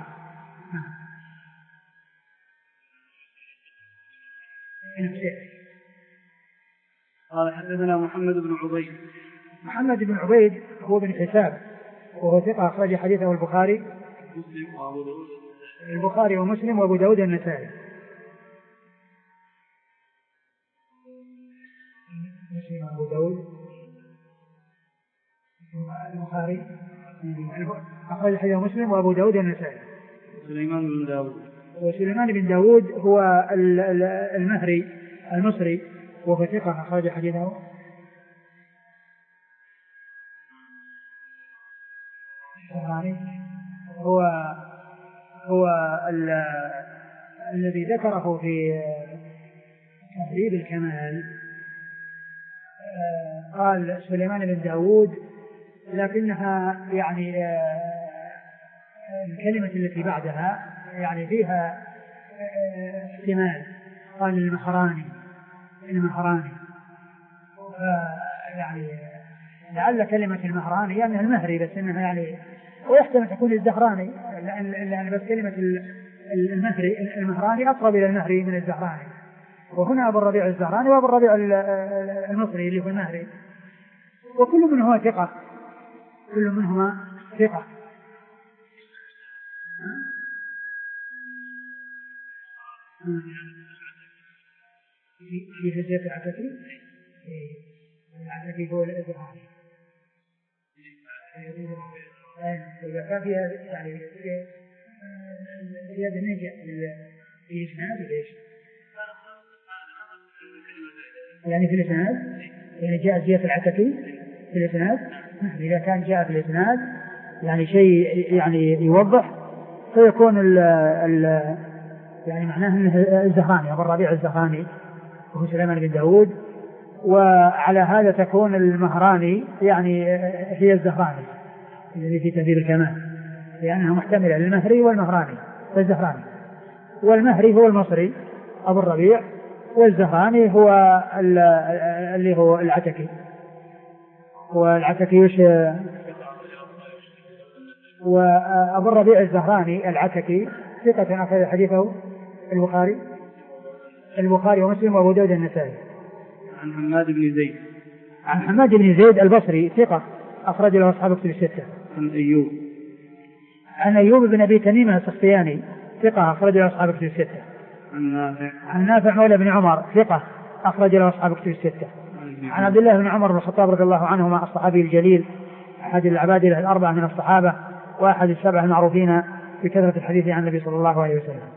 قال حدثنا محمد بن عبيد محمد بن عبيد هو بن حساب وهو ثقة أخرج حديثه البخاري مسلم وأبو داود البخاري ومسلم وأبو داود النسائي. مسلم وأبو داود البخاري أخرج حديثه مسلم وأبو داود النسائي. سليمان بن داود وسليمان بن داود هو المهري المصري وهو ثقة أخرج حديثه هو هو الذي ذكره في تهذيب الكمال. آه قال سليمان بن داود لكنها يعني آه الكلمة التي بعدها يعني فيها احتمال. آه قال المهراني المهراني يعني لعل كلمة المهراني يعني المهري بس إنها يعني ويحتمل تكون الزهراني لأن بس كلمة المهري المهراني أقرب إلى المهري من الزهراني. وهنا أبو الربيع الزهراني وأبو الربيع المصري اللي هو المهري وكل منهما ثقة كل منهما ثقة. في هزية العتكي العتكي هو الإزهاري إذا كان فيها يعني زيادة نجع في الإسناد ليش؟ يعني في الإسناد يعني جاء زيادة العتكي في الإسناد. إذا كان جاء في الإسناد يعني شيء يعني يوضح فيكون ال ال يعني معناه أنه الزهراني أبو الربيع الزهراني وهو سليمان بن داود. وعلى هذا تكون المهراني يعني هي الزهراني الذي في تهذيب الكمال لأنها محتملة للمهري والمهراني والزهراني. والمهري هو المصري أبو الربيع والزهراني هو اللي هو العتكي. والعتكي وش وأبو الربيع الزهراني العتكي ثقة أخذ حديثه البخاري البخاري ومسلم وأبو داود النسائي. عن حماد بن زيد عن حماد بن زيد البصري ثقة أخرج له أصحاب كتب الستة. عن أيوب عن أيوب بن أبي تميم السختياني ثقة أخرج له أصحاب كتب الستة. عن نافع عن نافع مولى بن عمر ثقة أخرج له أصحاب كتب الستة. عن عبد الله بن عمر بن الخطاب رضي الله عنهما الصحابي الجليل أحد العباد الأربعة من الصحابة وأحد السبع المعروفين بكثرة الحديث عن النبي صلى الله عليه وسلم.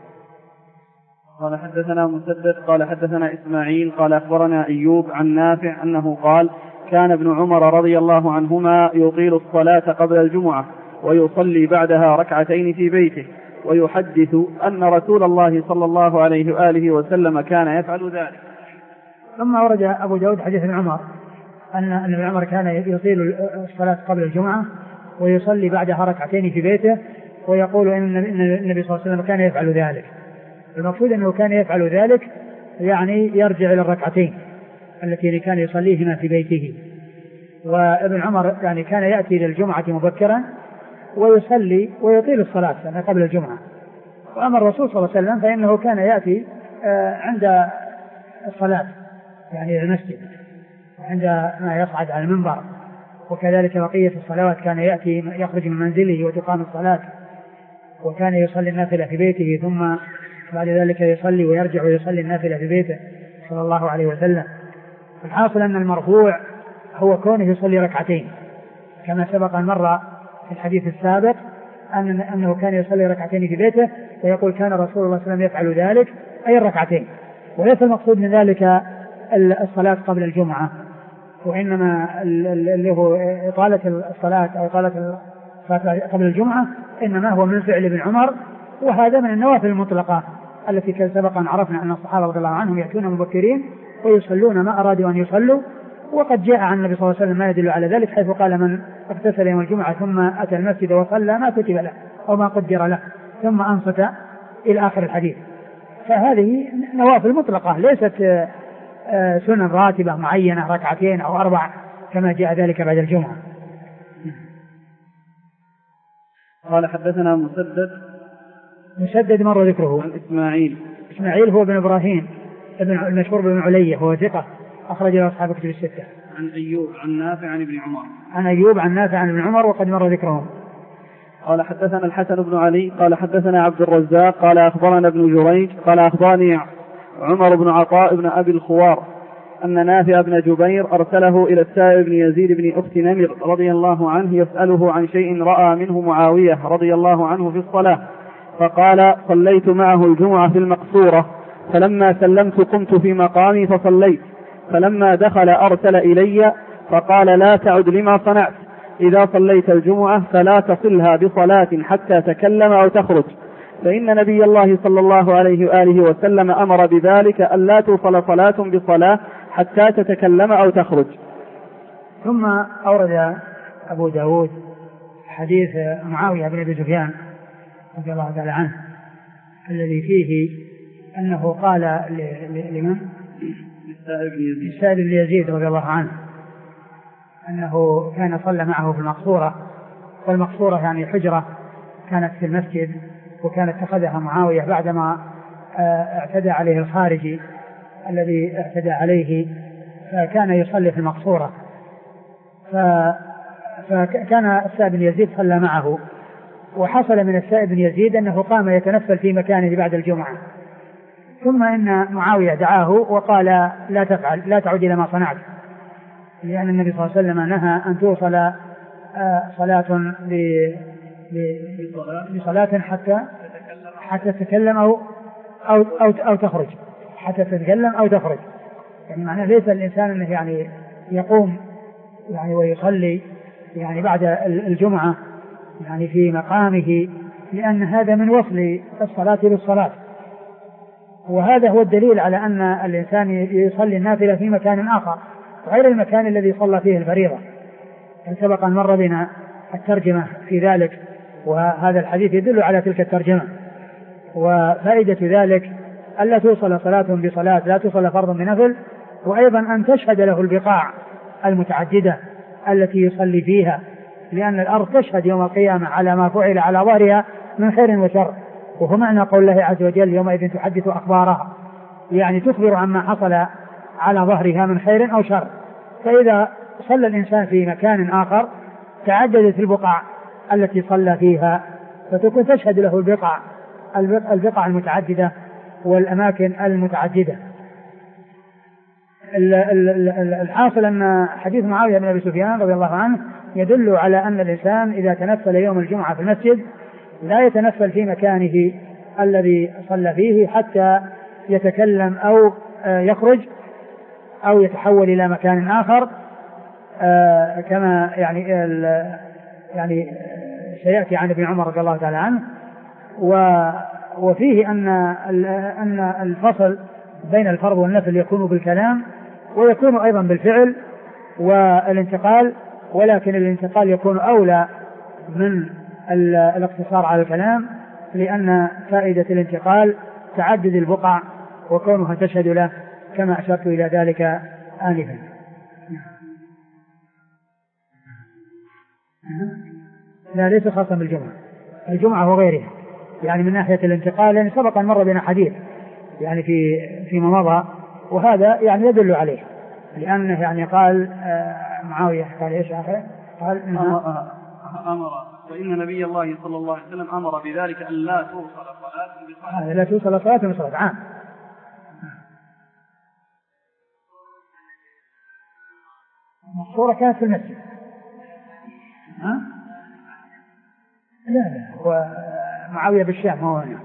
قال حدثنا مسدد قال حدثنا إسماعيل قال أخبرنا أيوب عن نافع أنه قال كان ابن عمر رضي الله عنهما يطيل الصلاة قبل الجمعة ويصلي بعدها ركعتين في بيته ويحدث أن رسول الله صلى الله عليه وآله وسلم كان يفعل ذلك. ثم ورد أبو داود حديث ابن عمر أن ابن عمر كان يطيل الصلاة قبل الجمعة ويصلي بعدها ركعتين في بيته ويقول إن النبي صلى الله عليه وسلم كان يفعل ذلك. المقصود أنه كان يفعل ذلك يعني يرجع إلى الركعتين التي كان يصليهما في بيته. وابن عمر يعني كان يأتي إلى الجمعة مبكرا ويصلي ويطيل الصلاة يعني قبل الجمعة. وأما الرسول صلى الله عليه وسلم فإنه كان يأتي عند الصلاة يعني إلى المسجد عندما يصعد على المنبر. وكذلك بقية الصلوات كان يأتي يخرج من منزله وتقام الصلاة وكان يصلي النافلة في بيته ثم بعد ذلك يصلي ويرجع ويصلي النافلة في بيته صلى الله عليه وسلم. الحاصل أن المرفوع هو كونه يصلي ركعتين كما سبق مرة في الحديث السابق أن أنه كان يصلي ركعتين في بيته ويقول كان رسول الله صلى الله عليه وسلم يفعل ذلك أي الركعتين. وليس المقصود من ذلك الصلاة قبل الجمعة وإنما اللي هو إطالة الصلاة أو إطالة الصلاة قبل الجمعة إنما هو من فعل ابن عمر. وهذا من النوافل المطلقة التي كان سبقا عرفنا أن الصحابة رضي الله عنهم يأتون مبكرين ويصلون ما أرادوا أن يصلوا. وقد جاء عن النبي صلى الله عليه وسلم ما يدل على ذلك حيث قال من اغتسل يوم الجمعة ثم أتى المسجد وصلى ما كتب له أو ما قدر له ثم أنصت إلى آخر الحديث. فهذه نوافل مطلقة ليست سنن راتبة معينة ركعتين أو أربع كما جاء ذلك بعد الجمعة. قال حدثنا مسدد مسدد مر ذكره. عن إسماعيل إسماعيل هو بن إبراهيم ابن المشهور بن علية هو ثقة أخرج له أصحاب كتب الستة. عن أيوب عن نافع عن ابن عمر عن أيوب عن نافع عن ابن عمر وقد مر ذكرهم. قال حدثنا الحسن بن علي قال حدثنا عبد الرزاق قال أخبرنا ابن جريج قال أخبرني عمر بن عطاء بن أبي الخوار أن نافع بن جبير أرسله إلى السائب بن يزيد بن أخت نمر رضي الله عنه يسأله عن شيء رأى منه معاوية رضي الله عنه في الصلاة فقال صليت معه الجمعة في المقصورة فلما سلمت قمت في مقامي فصليت فلما دخل أرسل إلي فقال لا تعد لما صنعت إذا صليت الجمعة فلا تصلها بصلاة حتى تكلم أو تخرج فإن نبي الله صلى الله عليه وآله وسلم أمر بذلك ألا توصل صلاة بصلاة حتى تتكلم أو تخرج. ثم أورد أبو داود حديث معاوية بن أبي سفيان رضي الله تعالى عنه الذي فيه أنه قال لمن؟ للسائب بن يزيد رضي الله عنه أنه كان صلى معه في المقصورة، والمقصورة يعني حجرة كانت في المسجد، وكانت اتخذها معاوية بعدما اعتدى عليه الخارجي الذي اعتدى عليه، فكان يصلي في المقصورة، فكان السائب بن يزيد صلى معه، وحصل من السائب بن يزيد أنه قام يتنفل في مكانه بعد الجمعة، ثم إن معاوية دعاه وقال لا تفعل، لا تعود إلى ما صنعت، لأن النبي صلى الله عليه وسلم نهى أن توصل صلاة بصلاة حتى حتى تتكلم أو أو أو, أو تخرج، حتى تتكلم أو تخرج. يعني معناه ليس الإنسان أنه يعني يقوم يعني ويصلي يعني بعد الجمعة يعني في مقامه، لأن هذا من وصل الصلاة بالصلاة، وهذا هو الدليل على أن الإنسان يصلي النافلة في مكان آخر غير المكان الذي صلى فيه الفريضة. سبق أن مر بنا الترجمة في ذلك، وهذا الحديث يدل على تلك الترجمة. وفائدة ذلك ألا توصل صلاة بصلاة، لا توصل فرض بنفل، وأيضا أن تشهد له البقاع المتعددة التي يصلي فيها، لأن الأرض تشهد يوم القيامة على ما فعل على ظهرها من خير وشر، وهو معنى قول الله عز وجل يومئذ تحدث أخبارها، يعني تخبر عما حصل على ظهرها من خير أو شر. فإذا صلى الإنسان في مكان آخر تعددت البقع التي صلى فيها، فتكون تشهد له البقع البقع المتعددة والأماكن المتعددة. الحاصل أن حديث معاوية بن أبي سفيان رضي الله عنه يدل على أن الإنسان إذا تنفل يوم الجمعة في المسجد لا يتنفل في مكانه الذي صلى فيه حتى يتكلم أو يخرج أو يتحول إلى مكان آخر، كما يعني يعني سيأتي عن ابن عمر رضي الله تعالى عنه. وفيه أن أن الفصل بين الفرض والنفل يكون بالكلام ويكون أيضا بالفعل والانتقال، ولكن الانتقال يكون أولى من الاقتصار على الكلام، لأن فائدة الانتقال تعدد البقع وكونها تشهد له كما أشرت إلى ذلك آنفا. لا ليس خاصا بالجمعة، الجمعة وغيرها يعني من ناحية الانتقال، يعني سبق أن مر بنا حديث يعني في فيما مضى، وهذا يعني يدل عليه، لأنه يعني قال معاوية قال إيش آخر؟ قال أمر وإن نبي الله صلى الله عليه وسلم أمر بذلك أن لا توصل صلاة بصلاة، لا توصل صلاة بصلاة عام. الصورة كانت في المسجد. ها؟ لا لا ومعاوية بالشام هو هنا.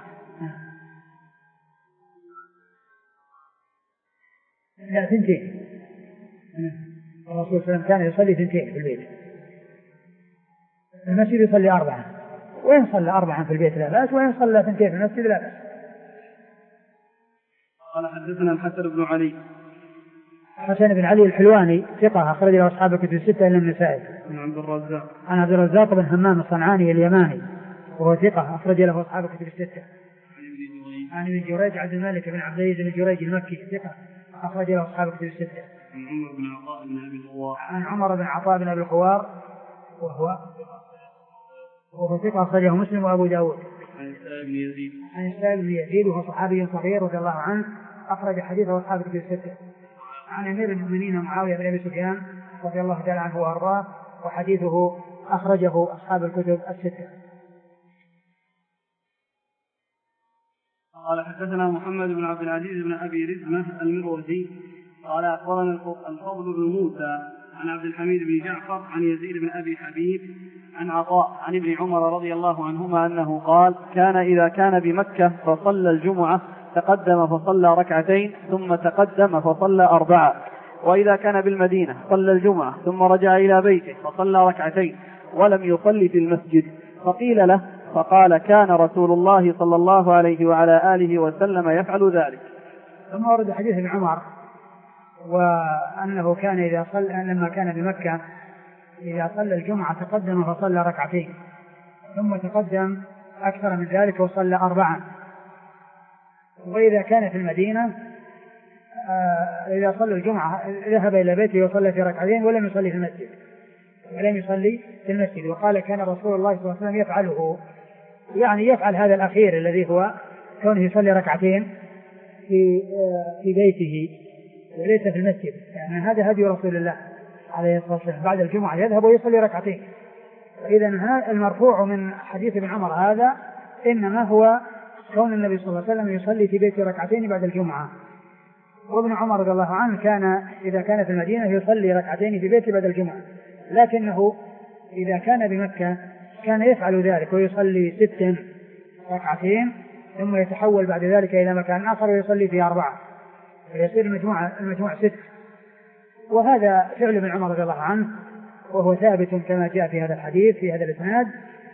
لا ثنتين. الرسول صلى الله عليه وسلم كان يصلي ثنتين في البيت، المسجد يصلي أربعة، وإن صلى أربعة في البيت لا بأس، وإن صلى ثنتين في المسجد لا بأس. قال حدثنا الحسن بن علي. حسن بن علي الحلواني ثقة أخرج له أصحاب الكتب الستة إلا النسائي. عن عبد الرزاق. عن عبد الرزاق بن همام الصنعاني اليماني وهو ثقة أخرج له أصحاب الكتب الستة. عن ابن جريج عبد الملك بن عبد العزيز بن جريج المكي ثقة أخرج له أصحاب الكتب الستة. عن عمر بن عطاء بن أبي الخوار وهو وهو ثقة أخرجه مسلم وأبو داود. عن السائب بن يزيد. عن السائب بن يزيد وهو صحابي صغير رضي الله عنه أخرج حديثه أصحاب الكتب الستة. عن أمير المؤمنين معاوية بن أبي سفيان رضي الله تعالى عنه وأرضاه وحديثه أخرجه أصحاب الكتب الستة. قال حدثنا محمد بن عبد العزيز بن أبي رزمة المروزي قال أخبرنا الفضل بن موسى عن عبد الحميد بن جعفر عن يزيد بن أبي حبيب عن عطاء عن ابن عمر رضي الله عنهما أنه قال كان إذا كان بمكة فصلى الجمعة تقدم فصلى ركعتين ثم تقدم فصلى أربعة، وإذا كان بالمدينة صلى الجمعة ثم رجع إلى بيته فصلى ركعتين ولم يصلي في المسجد، فقيل له فقال كان رسول الله صلى الله عليه وعلى آله وسلم يفعل ذلك. ثم ورد حديث ابن عمر وأنه كان إذا صلى لما كان بمكة إذا صلى الجمعة تقدم فصلى ركعتين ثم تقدم أكثر من ذلك وصلى أربعا. وإذا كان في المدينة إذا صلى الجمعة ذهب إلى بيته وصلى في ركعتين ولم يصلي في المسجد ولم يصلي في المسجد. وقال كان رسول الله صلى الله عليه وسلم يفعله، يعني يفعل هذا الأخير الذي هو كونه يصلي ركعتين في في بيته وليس في المسجد، يعني هذا هدي رسول الله عليه الصلاة والسلام، بعد الجمعة يذهب ويصلي ركعتين. إذا المرفوع من حديث ابن عمر هذا إنما هو كون النبي صلى الله عليه وسلم يصلي في بيته ركعتين بعد الجمعة. وابن عمر رضي الله عنه كان إذا كان في المدينة يصلي ركعتين في بيته بعد الجمعة، لكنه إذا كان بمكة كان يفعل ذلك ويصلي ست ركعتين ثم يتحول بعد ذلك إلى مكان آخر ويصلي فيه أربعة فيصير المجموعة المجموعة ست. وهذا فعل ابن عمر رضي الله عنه وهو ثابت كما جاء في هذا الحديث في هذا الإسناد.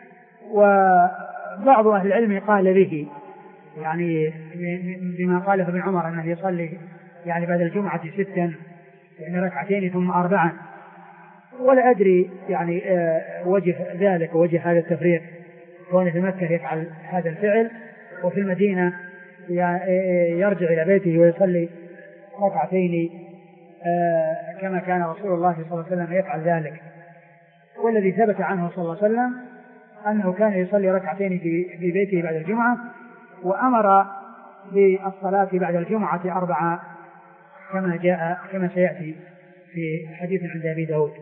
وبعض أهل العلم قال به، يعني بما قاله ابن عمر أنه يصلي يعني بعد الجمعة ستا يعني ركعتين ثم أربعا، ولا أدري يعني وجه ذلك ووجه هذا التفريق، كون في مكة يفعل هذا الفعل وفي المدينة يرجع إلى بيته ويصلي ركعتين كما كان رسول الله صلى الله عليه وسلم يفعل ذلك. والذي ثبت عنه صلى الله عليه وسلم أنه كان يصلي ركعتين في بيته بعد الجمعة، وأمر بالصلاة بعد الجمعة أربعة كما جاء كما سيأتي في حديث عند أبي داود.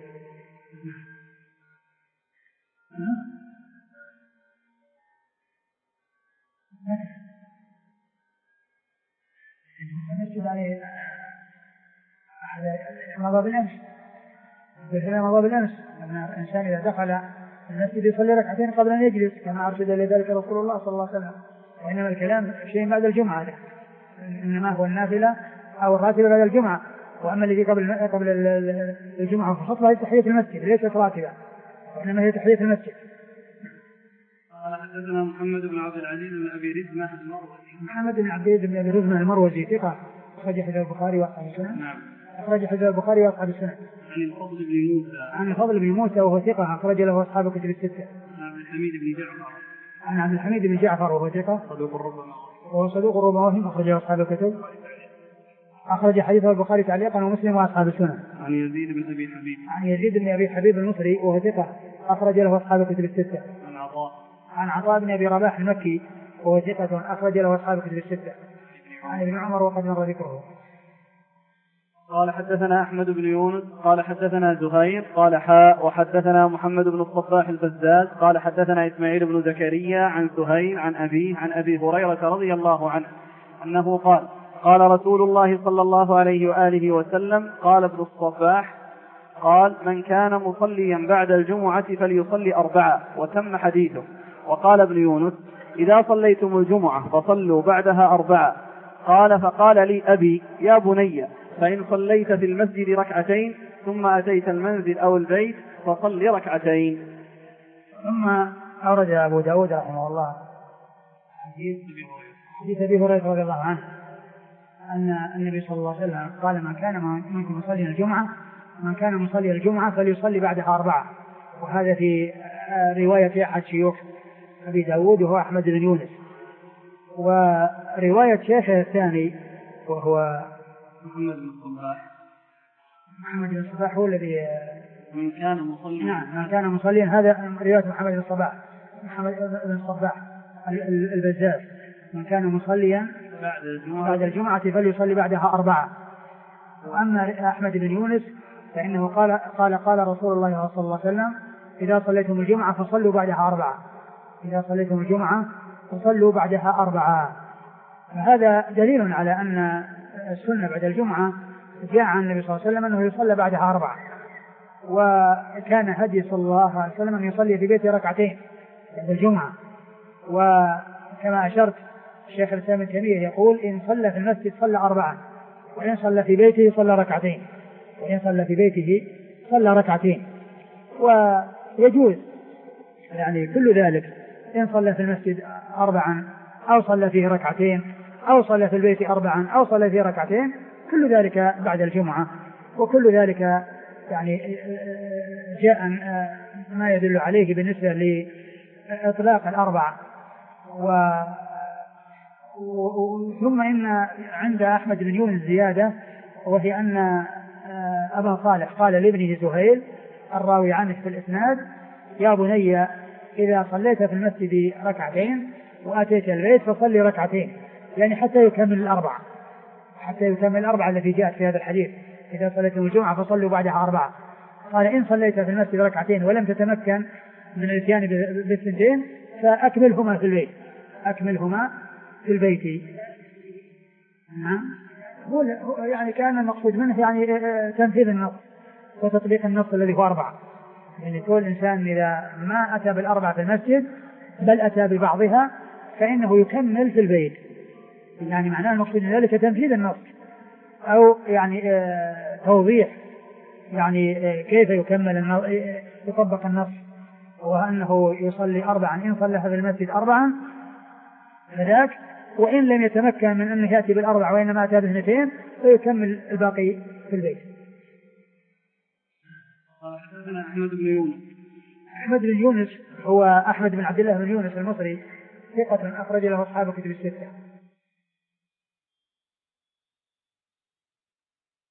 المسجد عليه مضى بالأمس مثل مضى بالأمس أن الإنسان إذا دخل المسجد يصلي ركعتين قبل أن يجلس كما أرشد إلى ذلك رسول الله صلى الله عليه وسلم. وإنما الكلام شيء بعد الجمعة، إنما هو النافلة أو الراتبة بعد الجمعة. وأما الذي قبل قبل الجمعة فخطبة هي تحية المسجد ليست راتبة، وإنما هي تحية المسجد. قال حدثنا محمد بن عبد العزيز بن أبي رزمة المروزي. محمد بن عبد العزيز بن أبي رزمة المروزي ثقة أخرج حديث البخاري وأصحاب السنن. نعم. أخرج حديث البخاري وأصحاب السنن. عن الفضل بن موسى. عن الفضل بن موسى وهو ثقة أخرج له أصحاب الكتب الستة. عن عبد الحميد بن جعفر. عن عبد الحميد بن جعفر وهو ثقة صدوق ربما وهو صدوق ربما وهم أخرج له أصحاب الكتب. أخرج حديث البخاري تعليقا ومسلم وأصحاب السنن. عن يزيد بن أبي حبيب. عن يزيد بن أبي حبيب المصري وهو ثقة أخرج له أصحاب الكتب الستة. عن عطاء. عن عطاء بن أبي رباح المكي وهو ثقة أخرج له أصحاب الكتب الستة. عن ابن عمر وقد مر ذكره. قال حدثنا أحمد بن يونس قال حدثنا زهير قال حاء وحدثنا محمد بن الصباح البزاز قال حدثنا إسماعيل بن زكريا عن زهير عن أبيه عن أبي هريرة رضي الله عنه أنه قال قال رسول الله صلى الله عليه وآله وسلم قال ابن الصباح قال من كان مصليا بعد الجمعة فليصلي أربعة وتم حديثه. وقال ابن يونس إذا صليتم الجمعة فصلوا بعدها أربعة. قال فقال لي أبي يا بني فإن صليت في المسجد ركعتين ثم أتيت المنزل أو البيت فصل ركعتين. ثم أورد أبو داود رحمه الله حديث أبي هريرة رضي الله عنه أن النبي صلى الله عليه وسلم قال من كان منكم مصلي الجمعة من كان مصلي الجمعة فليصلي بعدها أربعة. وهذا في رواية أحد شيوخ أبي داود وهو أحمد بن يونس. ورواية شيخه الثاني وهو محمد بن الصباح. محمد بن الصباح هو الذي من كان مصليا. نعم من كان مصليا هذا رواية محمد بن الصباح محمد بن الصباح البزاز من كان مصليا بعد الجمعة بعد الجمعة فليصلي بعدها أربعة. وأما أحمد بن يونس فإنه قال قال قال رسول الله صلى الله عليه وسلم إذا صليتم الجمعة فصلوا بعدها أربعة إذا صليتم الجمعة فصلوا بعدها أربعة. فهذا دليل على أن السنة بعد الجمعة جاء عن النبي صلى الله عليه وسلم أنه يصلى بعدها أربعة. وكان هدي صلى الله عليه وسلم أن يصلي في بيته ركعتين بعد الجمعة. وكما أشرت الشيخ الإسلام ابن تيمية يقول إن صلى في المسجد صلى أربعة وإن صلى في بيته صلى ركعتين وإن صلى في بيته صلى ركعتين. ويجوز يعني كل ذلك إن صلى في المسجد أربعا أو صلى فيه ركعتين أو صلى في البيت أربعا أو صلى فيه ركعتين، كل ذلك بعد الجمعة. وكل ذلك يعني جاء ما يدل عليه بالنسبة لإطلاق الأربعة. و ثم إن عند أحمد بن يونس زيادة، وهي أن أبا صالح قال لابنه سهيل الراوي عنه في الإسناد: يا بني إذا صليت في المسجد ركعتين وأتيت البيت فصلي ركعتين، يعني حتى يكمل الأربعة، حتى يكمل الأربعة التي جاءت في هذا الحديث: إذا صليت الجمعة فصلوا بعدها أربعة. قال: إن صليت في المسجد ركعتين ولم تتمكن من الاتيان بالثنتين فأكملهما في البيت، أكملهما في البيت. نعم. هو يعني كان المقصود منه يعني تنفيذ النص وتطبيق النص الذي هو أربعة، يعني كل إنسان إذا ما أتى بالأربعة في المسجد بل أتى ببعضها فإنه يكمل في البيت، يعني معناه المقصود من ذلك تنفيذ النص أو يعني آه توضيح يعني آه كيف يكمل النص، يطبق النص، وأنه يصلي أربعا إن صلى في المسجد أربعا فذاك، وإن لم يتمكن من أن يأتي بالأربع وإنما أتى باثنتين فيكمل الباقي في البيت. حدثنا أحمد بن يونس. أحمد بن يونس هو أحمد بن عبد الله بن يونس المصري، ثقة أخرج له أصحاب كتب الستة.